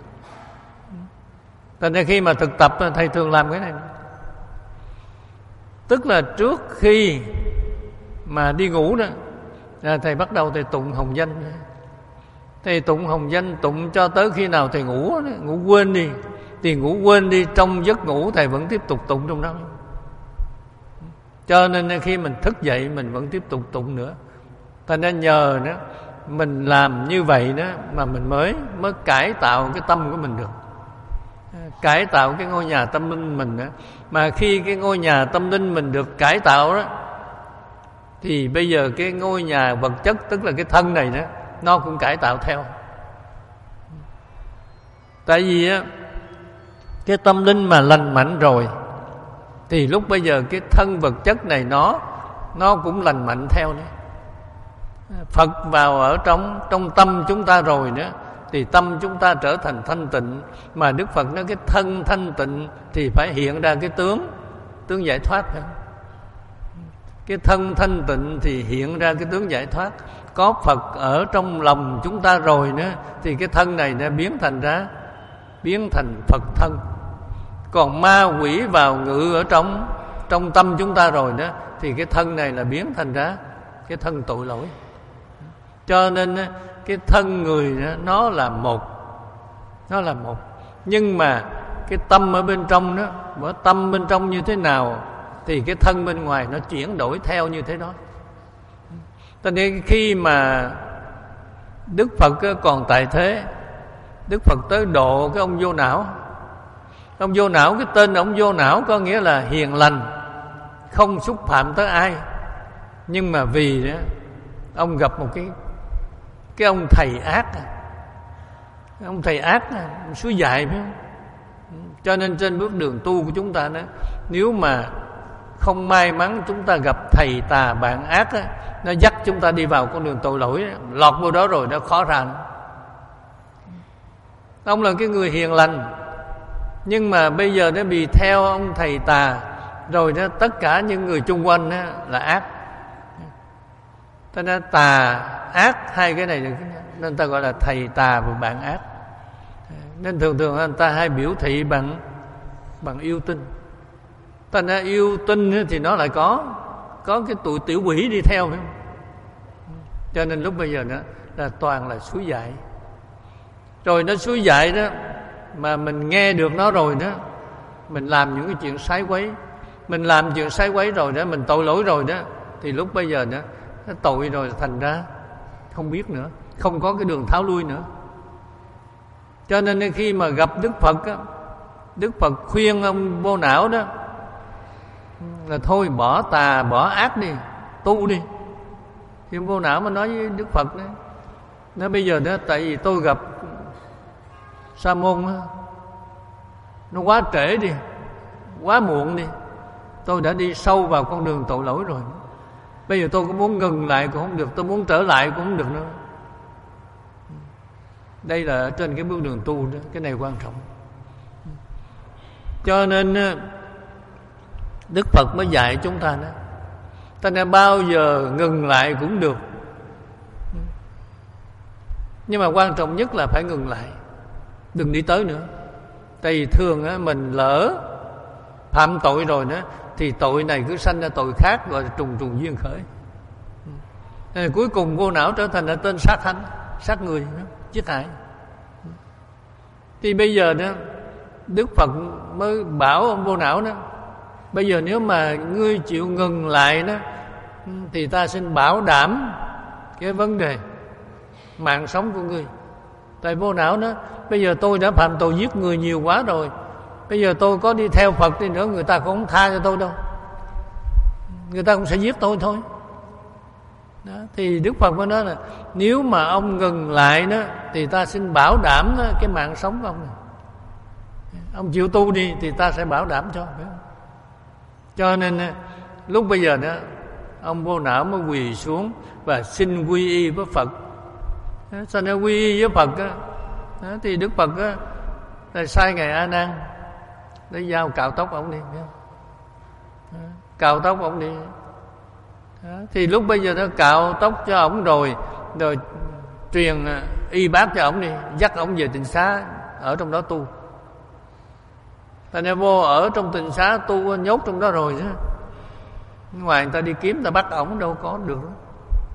Cho nên khi mà thực tập thầy thường làm cái này, tức là trước khi mà đi ngủ đó À, thầy bắt đầu thầy tụng hồng danh. Thầy tụng hồng danh tụng cho tới khi nào thầy ngủ, ngủ quên đi. Thì ngủ quên đi, trong giấc ngủ thầy vẫn tiếp tục tụng trong đó. Cho nên khi mình thức dậy mình vẫn tiếp tục tụng nữa. Thành ra nhờ đó mình làm như vậy đó mà mình mới mới cải tạo cái tâm của mình được, cải tạo cái ngôi nhà tâm linh mình đó. Mà khi cái ngôi nhà tâm linh mình được cải tạo đó, thì bây giờ cái ngôi nhà vật chất, tức là cái thân này đó, nó cũng cải tạo theo. Tại vì á, cái tâm linh mà lành mạnh rồi thì lúc bây giờ cái thân vật chất này nó nó cũng lành mạnh theo nữa. Phật vào ở trong trong tâm chúng ta rồi đó, thì tâm chúng ta trở thành thanh tịnh. Mà Đức Phật nói cái thân thanh tịnh thì phải hiện ra cái tướng tướng giải thoát. Cái thân thanh tịnh thì hiện ra cái tướng giải thoát. Có Phật ở trong lòng chúng ta rồi nữa, thì cái thân này nó biến thành ra biến thành Phật thân. Còn ma quỷ vào ngự ở trong trong tâm chúng ta rồi đó, thì cái thân này là biến thành ra cái thân tội lỗi. Cho nên cái thân người đó, nó là một, nó là một. Nhưng mà cái tâm ở bên trong đó, bởi tâm bên trong như thế nào thì cái thân bên ngoài nó chuyển đổi theo như thế đó. Cho nên khi mà Đức Phật còn tại thế, Đức Phật tới độ cái ông vô não. Ông vô não, cái tên ông vô não có nghĩa là hiền lành, không xúc phạm tới ai. Nhưng mà vì đó, ông gặp một cái cái ông thầy ác, ông thầy ác suối dại phải không? Cho nên trên bước đường tu của chúng ta đó, nếu mà không may mắn chúng ta gặp thầy tà bạn ác đó, nó dắt chúng ta đi vào con đường tội lỗi đó, lọt vô đó rồi nó khó ra. Ông là cái người hiền lành, nhưng mà bây giờ nó bị theo ông thầy tà rồi đó, tất cả những người chung quanh đó là ác. Cho nên tà ác hai cái này nên ta gọi là thầy tà và bạn ác. Nên thường thường người ta hay biểu thị bằng bằng yêu tinh. Ta nói yêu tinh thì nó lại có có cái tụi tiểu quỷ đi theo, phải không? Cho nên lúc bây giờ đó là toàn là suối dại. Rồi nó suối dại đó, mà mình nghe được nó rồi đó, mình làm những cái chuyện sai quấy, mình làm chuyện sai quấy rồi đó, mình tội lỗi rồi đó, thì lúc bây giờ đó nó tội rồi, thành ra không biết nữa, không có cái đường tháo lui nữa. Cho nên khi mà gặp Đức Phật á, Đức Phật khuyên ông vô não đó là thôi bỏ tà bỏ ác đi, tu đi. Thì ông vô não mới nói với Đức Phật đấy, nói bây giờ đó tại vì tôi gặp Sa môn á, nó quá trễ đi, quá muộn đi, tôi đã đi sâu vào con đường tội lỗi rồi. Bây giờ tôi cũng muốn ngừng lại cũng không được, tôi muốn trở lại cũng không được nữa. Đây là trên cái bước đường tu đó, cái này quan trọng. Cho nên Đức Phật mới dạy chúng ta đó, ta nên bao giờ ngừng lại cũng được, nhưng mà quan trọng nhất là phải ngừng lại, đừng đi tới nữa. Tại vì thường á, mình lỡ phạm tội rồi nữa thì tội này cứ sanh ra tội khác, gọi là trùng trùng duyên khởi. Nên cuối cùng vô não trở thành là tên sát hạnh, sát người, giết hại. Thì bây giờ đó Đức Phật mới bảo ông vô não đó, bây giờ nếu mà ngươi chịu ngừng lại đó, thì ta xin bảo đảm cái vấn đề mạng sống của ngươi. Tại vô não đó, bây giờ tôi đã phạm tội giết người nhiều quá rồi, bây giờ tôi có đi theo Phật đi nữa, người ta cũng không tha cho tôi đâu, người ta cũng sẽ giết tôi thôi đó. Thì Đức Phật mới nói là nếu mà ông ngừng lại đó, thì ta xin bảo đảm đó, cái mạng sống của ông này. Ông chịu tu đi thì ta sẽ bảo đảm cho, phải không? Cho nên lúc bây giờ đó ông vô não mới quỳ xuống và xin quy y với Phật. Sao nó quy y với Phật đó, đó thì Đức Phật đó, là sai ngài A Nan để giao cạo tóc ông đi, phải không? Đó, cạo tóc ông đi. Đó, thì lúc bây giờ nó cạo tóc cho ổng rồi, rồi truyền y bác cho ổng đi, dắt ổng về tịnh xá ở trong đó tu. Ta nên vô ở trong tịnh xá tu, nhốt trong đó rồi chứ. Ngoài người ta đi kiếm, ta bắt ổng đâu có được.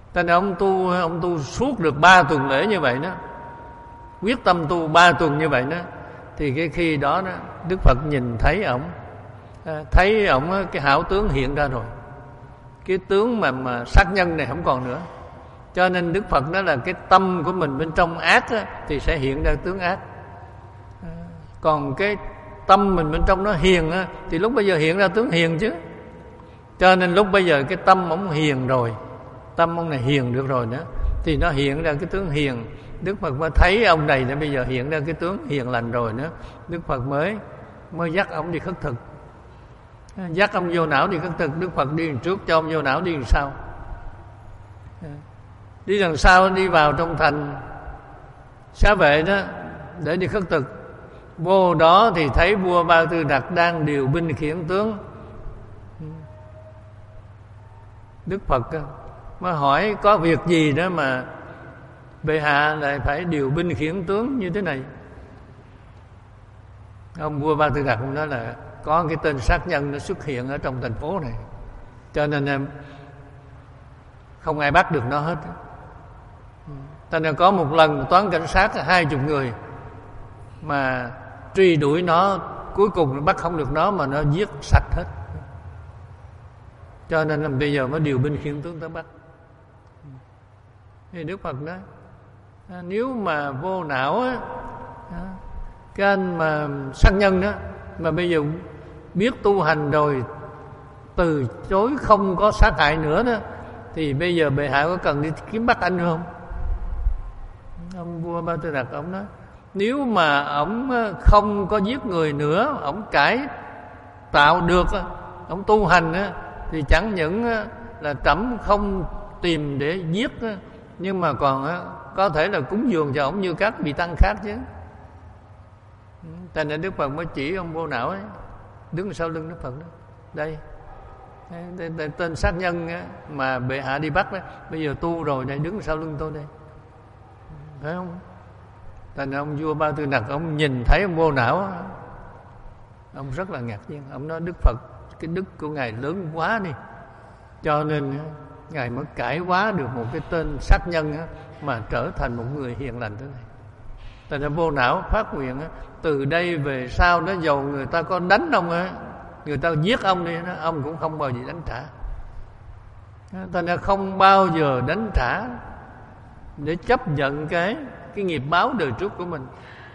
Cho nên ông tu ông tu suốt được ba tuần lễ như vậy đó, quyết tâm tu ba tuần như vậy đó, thì cái khi đó, đó Đức Phật nhìn thấy ổng, thấy ổng cái hảo tướng hiện ra rồi, cái tướng mà mà sát nhân này không còn nữa. Cho nên Đức Phật nói là cái tâm của mình bên trong ác á, thì sẽ hiện ra tướng ác. Còn cái tâm mình bên trong nó hiền á, thì lúc bây giờ hiện ra tướng hiền chứ. Cho nên lúc bây giờ cái tâm ông hiền rồi, tâm ông này hiền được rồi nữa, thì nó hiện ra cái tướng hiền. Đức Phật mới thấy ông này đã bây giờ hiện ra cái tướng hiền lành rồi nữa, Đức Phật mới mới dắt ông đi khất thực. Dắt ông vô não đi khất thực, Đức Phật đi đằng trước cho ông vô não đi đằng sau. Đi đằng sau đi vào trong thành xá vệ đó để đi khất thực. Vô đó thì thấy vua Ba Tư Đặc đang điều binh khiển tướng. Đức Phật mới hỏi có việc gì đó mà bệ hạ lại phải điều binh khiển tướng như thế này. Ông vua Ba Tư Đặc cũng nói là có cái tên sát nhân nó xuất hiện ở trong thành phố này, cho nên em không ai bắt được nó hết. Cho nên có một lần toán cảnh sát hai chục người mà truy đuổi nó, cuối cùng bắt không được nó mà nó giết sạch hết. Cho nên là bây giờ mới điều binh khiển tướng tới bắt. Thì Đức Phật nói nếu mà vô não á, cái anh mà sát nhân đó mà bây giờ biết tu hành rồi, từ chối không có sát hại nữa đó, thì bây giờ bệ hạ có cần đi kiếm bắt anh không? Ông vua Ba Tư Đặc ông nói nếu mà ông không có giết người nữa, ông cải tạo được, ông tu hành á, thì chẳng những là trẫm không tìm để giết, nhưng mà còn có thể là cúng dường cho ông như các vị tăng khác chứ. Thành nên Đức Phật mới chỉ ông vô não ấy, đứng sau lưng Đức Phật đó. Đây, đây, đây tên sát nhân á, mà bệ hạ đi bắt đó, bây giờ tu rồi, đây đứng sau lưng tôi đây, phải không? Thành ông vua Ba Tư Đặc ông nhìn thấy ông vô não, ông rất là ngạc nhiên. Ông nói Đức Phật cái đức của ngài lớn quá đi, cho nên ngài mới cải hóa được một cái tên sát nhân á, mà trở thành một người hiền lành thế này. Thành ra vô não phát nguyện á, từ đây về sau đó dầu người ta có đánh ông á, người ta giết ông đi đó, ông cũng không bao giờ đánh trả. Thành ra không bao giờ đánh trả để chấp nhận cái cái nghiệp báo đời trước của mình.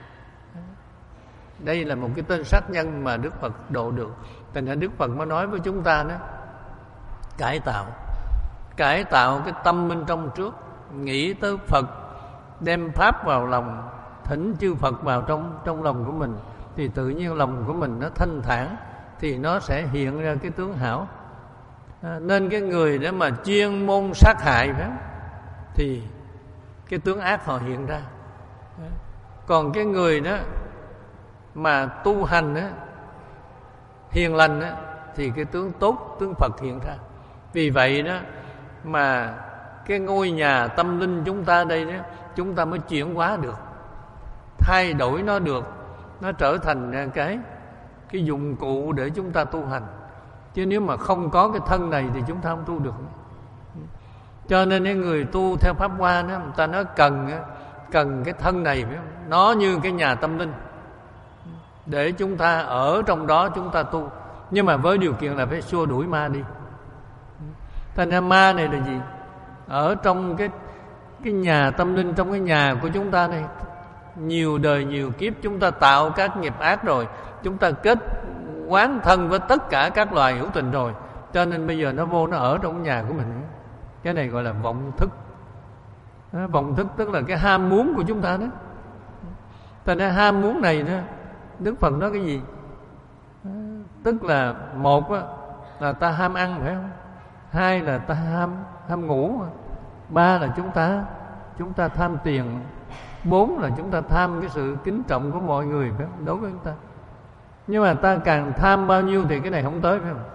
Đây là một cái tên sát nhân mà Đức Phật độ được. Thành ra Đức Phật mới nói với chúng ta đó, cải tạo cải tạo cái tâm bên trong trước, nghĩ tới Phật, đem pháp vào lòng, thỉnh chư Phật vào trong trong lòng của mình, thì tự nhiên lòng của mình nó thanh thản, thì nó sẽ hiện ra cái tướng hảo. À, nên cái người đó mà chuyên môn sát hại phải không? Thì cái tướng ác họ hiện ra. Còn cái người đó mà tu hành á, hiền lành á, thì cái tướng tốt, tướng Phật hiện ra. Vì vậy đó mà cái ngôi nhà tâm linh chúng ta đây đó, chúng ta mới chuyển hóa được, thay đổi nó được, nó trở thành cái cái dụng cụ để chúng ta tu hành. Chứ nếu mà không có cái thân này thì chúng ta không tu được. Cho nên cái người tu theo Pháp Hoa đó, người ta nói cần cần cái thân này phải không? Nó như cái nhà tâm linh để chúng ta ở trong đó chúng ta tu, nhưng mà với điều kiện là phải xua đuổi ma đi. Thành ra ma này là gì? Ở trong cái cái nhà tâm linh, trong cái nhà của chúng ta này, nhiều đời nhiều kiếp chúng ta tạo các nghiệp ác rồi, chúng ta kết oán thân với tất cả các loài hữu tình rồi, cho nên bây giờ nó vô, nó ở trong nhà của mình. Cái này gọi là vọng thức. Vọng thức tức là cái ham muốn của chúng ta đó. Thành ra ham muốn này đó, Đức Phật nói cái gì? Tức là một là ta ham ăn phải không? Hai là ta ham ham ngủ, ba là chúng ta chúng ta tham tiền, bốn là chúng ta tham cái sự kính trọng của mọi người phải không? Đối với chúng ta. Nhưng mà ta càng tham bao nhiêu thì cái này không tới phải không?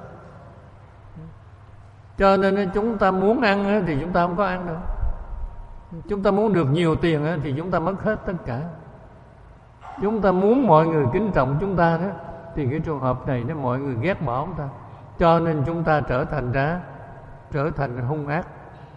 Cho nên chúng ta muốn ăn thì chúng ta không có ăn đâu. Chúng ta muốn được nhiều tiền thì chúng ta mất hết tất cả. Chúng ta muốn mọi người kính trọng chúng ta đó, thì cái trường hợp này đó mọi người ghét bỏ chúng ta, cho nên chúng ta trở thành ra trở thành hung ác.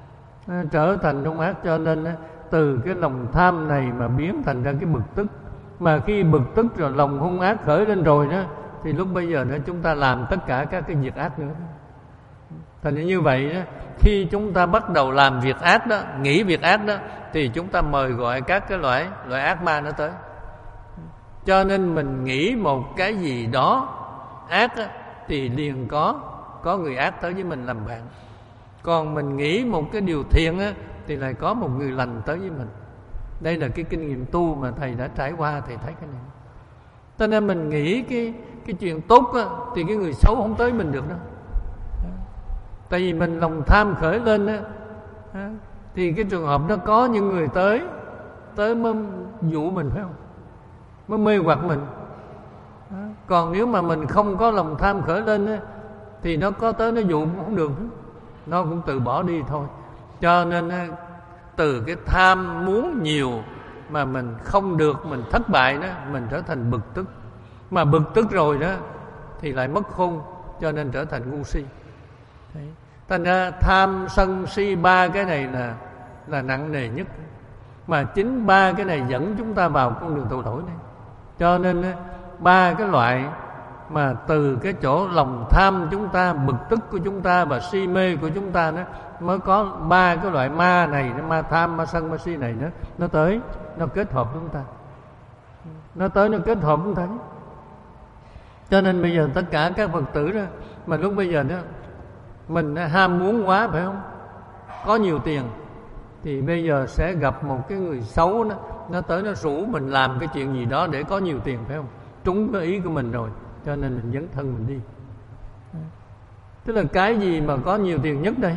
trở thành trong ác. Cho nên từ cái lòng tham này mà biến thành ra cái bực tức, mà khi bực tức rồi lòng hung ác khởi lên rồi đó, thì lúc bây giờ nữa chúng ta làm tất cả các cái việc ác nữa. Thành như vậy đó, khi chúng ta bắt đầu làm việc ác đó, nghĩ việc ác đó, thì chúng ta mời gọi các cái loại loại ác ma nó tới. Cho nên mình nghĩ một cái gì đó ác đó, thì liền có có người ác tới với mình làm bạn. Còn mình nghĩ một cái điều thiện á, thì lại có một người lành tới với mình. Đây là cái kinh nghiệm tu mà thầy đã trải qua, thầy thấy cái này. Cho nên mình nghĩ cái cái chuyện tốt á, thì cái người xấu không tới mình được đâu. Tại vì mình lòng tham khởi lên á, thì cái trường hợp đó có những người tới tới mới dụ mình, phải không? Mới mê hoặc mình. Còn nếu mà mình không có lòng tham khởi lên á, thì nó có tới nó dụ cũng không được, nó cũng từ bỏ đi thôi. Cho nên từ cái tham muốn nhiều mà mình không được, mình thất bại đó, mình trở thành bực tức. Mà bực tức rồi đó thì lại mất khôn, cho nên trở thành ngu si. Đấy. Thành ra tham sân si ba cái này là là nặng nề nhất. Mà chính ba cái này dẫn chúng ta vào con đường tội lỗi này. Cho nên ba cái loại mà từ cái chỗ lòng tham chúng ta, bực tức của chúng ta và si mê của chúng ta đó, mới có ba cái loại ma này, ma tham, ma sân, ma si này đó, nó tới, nó kết hợp với chúng ta. Nó tới nó kết hợp chúng ta. Cho nên bây giờ tất cả các Phật tử đó, mà lúc bây giờ đó mình ham muốn quá, phải không? Có nhiều tiền thì bây giờ sẽ gặp một cái người xấu đó, nó tới nó rủ mình làm cái chuyện gì đó để có nhiều tiền, phải không? Trúng cái ý của mình rồi, cho nên mình dấn thân mình đi. Tức là cái gì mà có nhiều tiền nhất đây?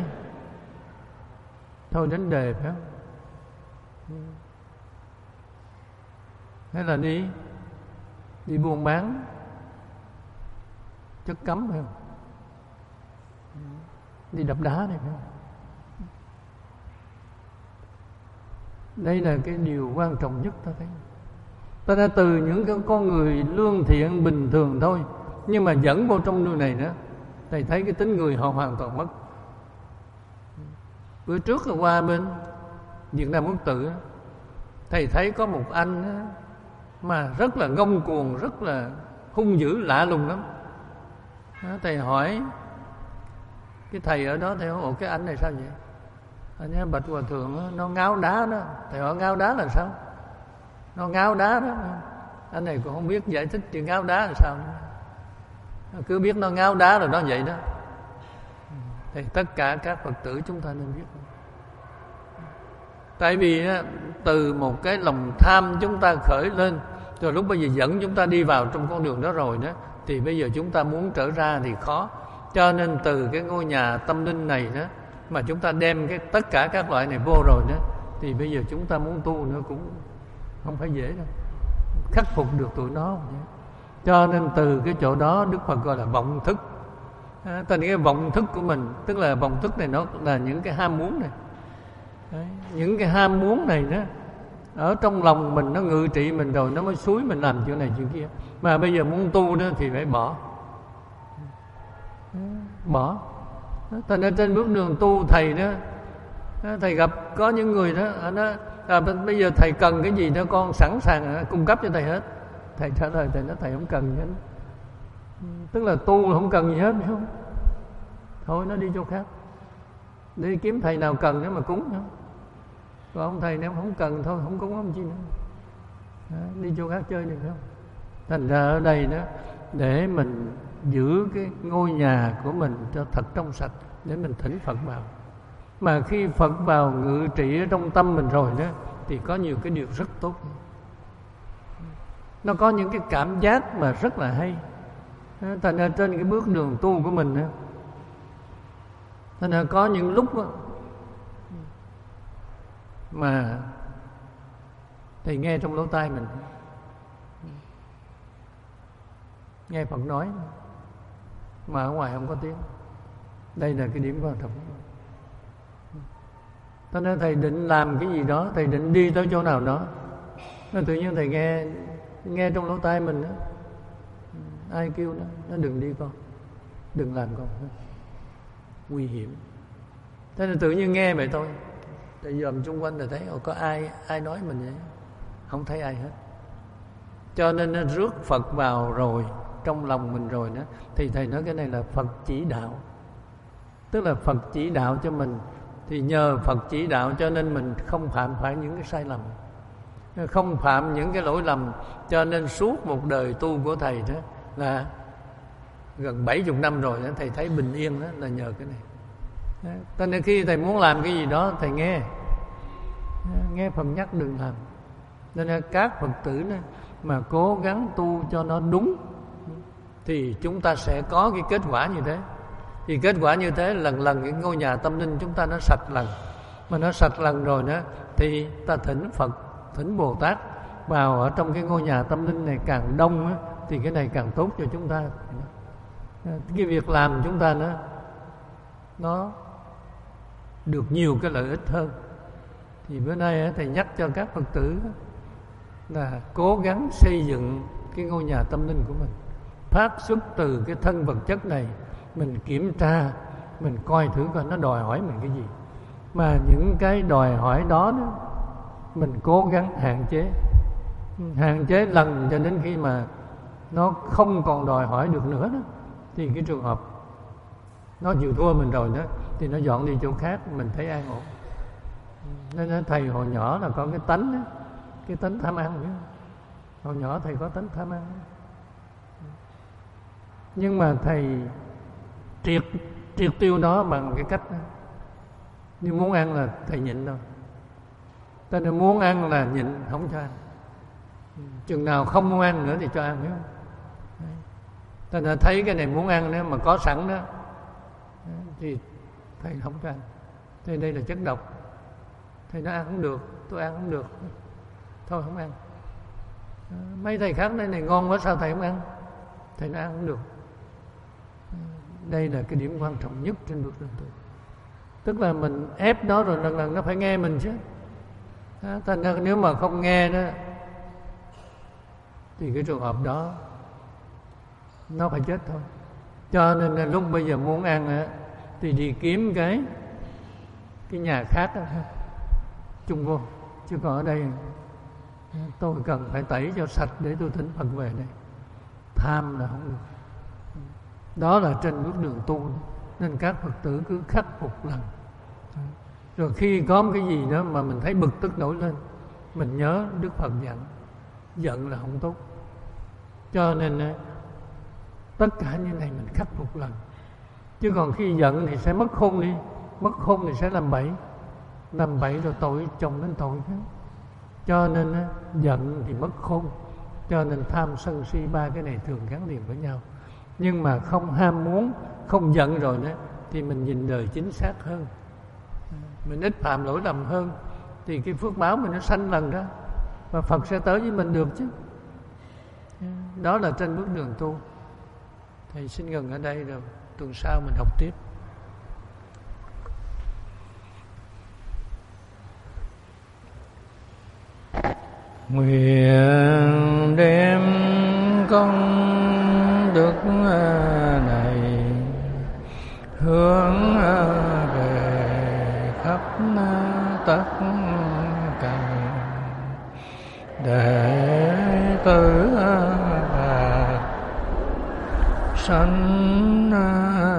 Thôi đánh đề, phải không? Hay là đi đi buôn bán chất cấm, phải không? Đi đập đá này, phải không? Đây là cái điều quan trọng nhất ta thấy. Ta đã từ những cái con người lương thiện bình thường thôi, nhưng mà dẫn vô trong nơi này đó, thầy thấy cái tính người họ hoàn toàn mất. Bữa trước là qua bên Việt Nam Quốc Tự, thầy thấy có một anh đó, mà rất là ngông cuồng, rất là hung dữ, lạ lùng lắm. Thầy hỏi cái thầy ở đó, thầy hỏi: ồ, cái anh này sao vậy? Anh ấy: bạch hòa thượng, nó ngáo đá đó. Thầy hỏi: ngáo đá là sao? Nó ngáo đá đó. Anh này cũng không biết giải thích chuyện ngáo đá là sao nữa. Cứ biết nó ngáo đá rồi đó, vậy đó. Thì tất cả các Phật tử chúng ta nên biết. Tại vì từ một cái lòng tham chúng ta khởi lên, rồi lúc bây giờ dẫn chúng ta đi vào trong con đường đó rồi đó, thì bây giờ chúng ta muốn trở ra thì khó. Cho nên từ cái ngôi nhà tâm linh này đó, mà chúng ta đem cái tất cả các loại này vô rồi đó, thì bây giờ chúng ta muốn tu nữa cũng không phải dễ đâu, khắc phục được tụi nó. Cho nên từ cái chỗ đó Đức Phật gọi là vọng thức. À, tên cái vọng thức của mình, tức là vọng thức này nó là những cái ham muốn này. Đấy, những cái ham muốn này đó ở trong lòng mình, nó ngự trị mình rồi, nó mới xúi mình làm chuyện này chuyện kia. Mà bây giờ muốn tu đó thì phải bỏ. Bỏ. Thành ra trên bước đường tu thầy đó, thầy gặp có những người đó, nó à, bây giờ thầy cần cái gì đó con sẵn sàng cung cấp cho thầy hết. Thầy trả lời thầy nói: thầy không cần gì hết. Tức là tu không cần gì hết, phải không? Thôi nó đi chỗ khác, đi kiếm thầy nào cần để mà cúng nữa. Còn ông thầy nếu không cần thôi, không cúng ông chi nữa. Đó, đi chỗ khác chơi được không? Thành ra ở đây đó, để mình giữ cái ngôi nhà của mình cho thật trong sạch, để mình thỉnh Phật vào. Mà khi Phật vào ngự trị ở trong tâm mình rồi đó, thì có nhiều cái điều rất tốt. Nó có những cái cảm giác mà rất là hay. Thành ra trên cái bước đường tu của mình đó, thành ra có những lúc đó, mà thầy nghe trong lỗ tai mình, nghe Phật nói mà ở ngoài không có tiếng. Đây là cái điểm quan trọng. Cho nên thầy định làm cái gì đó, thầy định đi tới chỗ nào đó, nên tự nhiên thầy nghe nghe trong lỗ tai mình đó, ai kêu nó, nó đừng đi con, đừng làm con, nguy hiểm. Thế nên tự nhiên nghe vậy thôi, Tại dòm xung quanh là thấy có ai ai nói mình vậy, không thấy ai hết. Cho nên nó rước Phật vào rồi trong lòng mình rồi đó, thì thầy nói cái này là Phật chỉ đạo, tức là Phật chỉ đạo cho mình. Thì nhờ Phật chỉ đạo cho nên mình không phạm phải những cái sai lầm, không phạm những cái lỗi lầm. Cho nên suốt một đời tu của thầy đó là gần bảy chục năm rồi đó, thầy thấy bình yên đó là nhờ cái này. Cho nên khi thầy muốn làm cái gì đó thầy nghe nghe Phật nhắc đừng làm. Nên là các Phật tử đó, mà cố gắng tu cho nó đúng thì chúng ta sẽ có cái kết quả như thế. Thì kết quả như thế lần lần cái ngôi nhà tâm linh chúng ta nó sạch lần. Mà nó sạch lần rồi đó thì ta thỉnh Phật, thỉnh Bồ Tát vào ở trong cái ngôi nhà tâm linh này càng đông á, thì cái này càng tốt cho chúng ta. Cái việc làm chúng ta nó nó được nhiều cái lợi ích hơn. Thì bữa nay thầy nhắc cho các Phật tử là cố gắng xây dựng cái ngôi nhà tâm linh của mình, phát xuất từ cái thân vật chất này. Mình kiểm tra, mình coi thử coi nó đòi hỏi mình cái gì, mà những cái đòi hỏi đó, đó mình cố gắng hạn chế, hạn chế lần cho đến khi mà nó không còn đòi hỏi được nữa đó, thì cái trường hợp nó chịu thua mình rồi đó thì nó dọn đi chỗ khác, mình thấy an ổn. Nên thầy hồi nhỏ là có cái tánh đó, cái tánh tham ăn đó. Hồi nhỏ thầy có tánh tham ăn đó. Nhưng mà thầy triệt triệt tiêu đó bằng cái cách đó. Như muốn ăn là thầy nhịn thôi. Ta nên muốn ăn là nhịn, không cho ăn. Chừng nào không muốn ăn nữa thì cho ăn, hiểu không? Ta nên thấy cái này muốn ăn nữa mà có sẵn đó thì thầy không cho ăn. Thì đây là chất độc. Thầy nó ăn không được, tôi ăn không được, thôi không ăn. Mấy thầy khác đây này ngon quá sao thầy không ăn? Thầy nó ăn không được. Đây là cái điểm quan trọng nhất trên bước đường tu. Tức là mình ép nó rồi lần lần nó phải nghe mình chứ. Thành ra nếu mà không nghe đó thì cái trường hợp đó nó phải chết thôi. Cho nên là lúc bây giờ muốn ăn á, thì đi kiếm cái cái nhà khác đó, chung vô. Chứ còn ở đây tôi cần phải tẩy cho sạch để tôi thỉnh Phật về đây. Tham là không được. Đó là trên bước đường tu. Nên các Phật tử cứ khắc phục lần. Rồi khi có một cái gì đó mà mình thấy bực tức nổi lên, mình nhớ Đức Phật dặn, giận là không tốt. Cho nên tất cả những này mình khắc phục lần. Chứ còn khi giận thì sẽ mất khôn đi. Mất khôn thì sẽ làm bậy. Làm bậy rồi tội chồng đến tội khác. Cho nên giận thì mất khôn. Cho nên tham sân si ba cái này thường gắn liền với nhau. Nhưng mà không ham muốn, không giận rồi đó thì mình nhìn đời chính xác hơn, mình ít phạm lỗi lầm hơn, thì cái phước báo mình nó sanh lần đó, và Phật sẽ tới với mình được chứ. Đó là trên bước đường tu. Thầy xin ngừng ở đây rồi tuần sau mình học tiếp. Nguyện đem công đức này hướng về khắp tất cả đệ tử sanh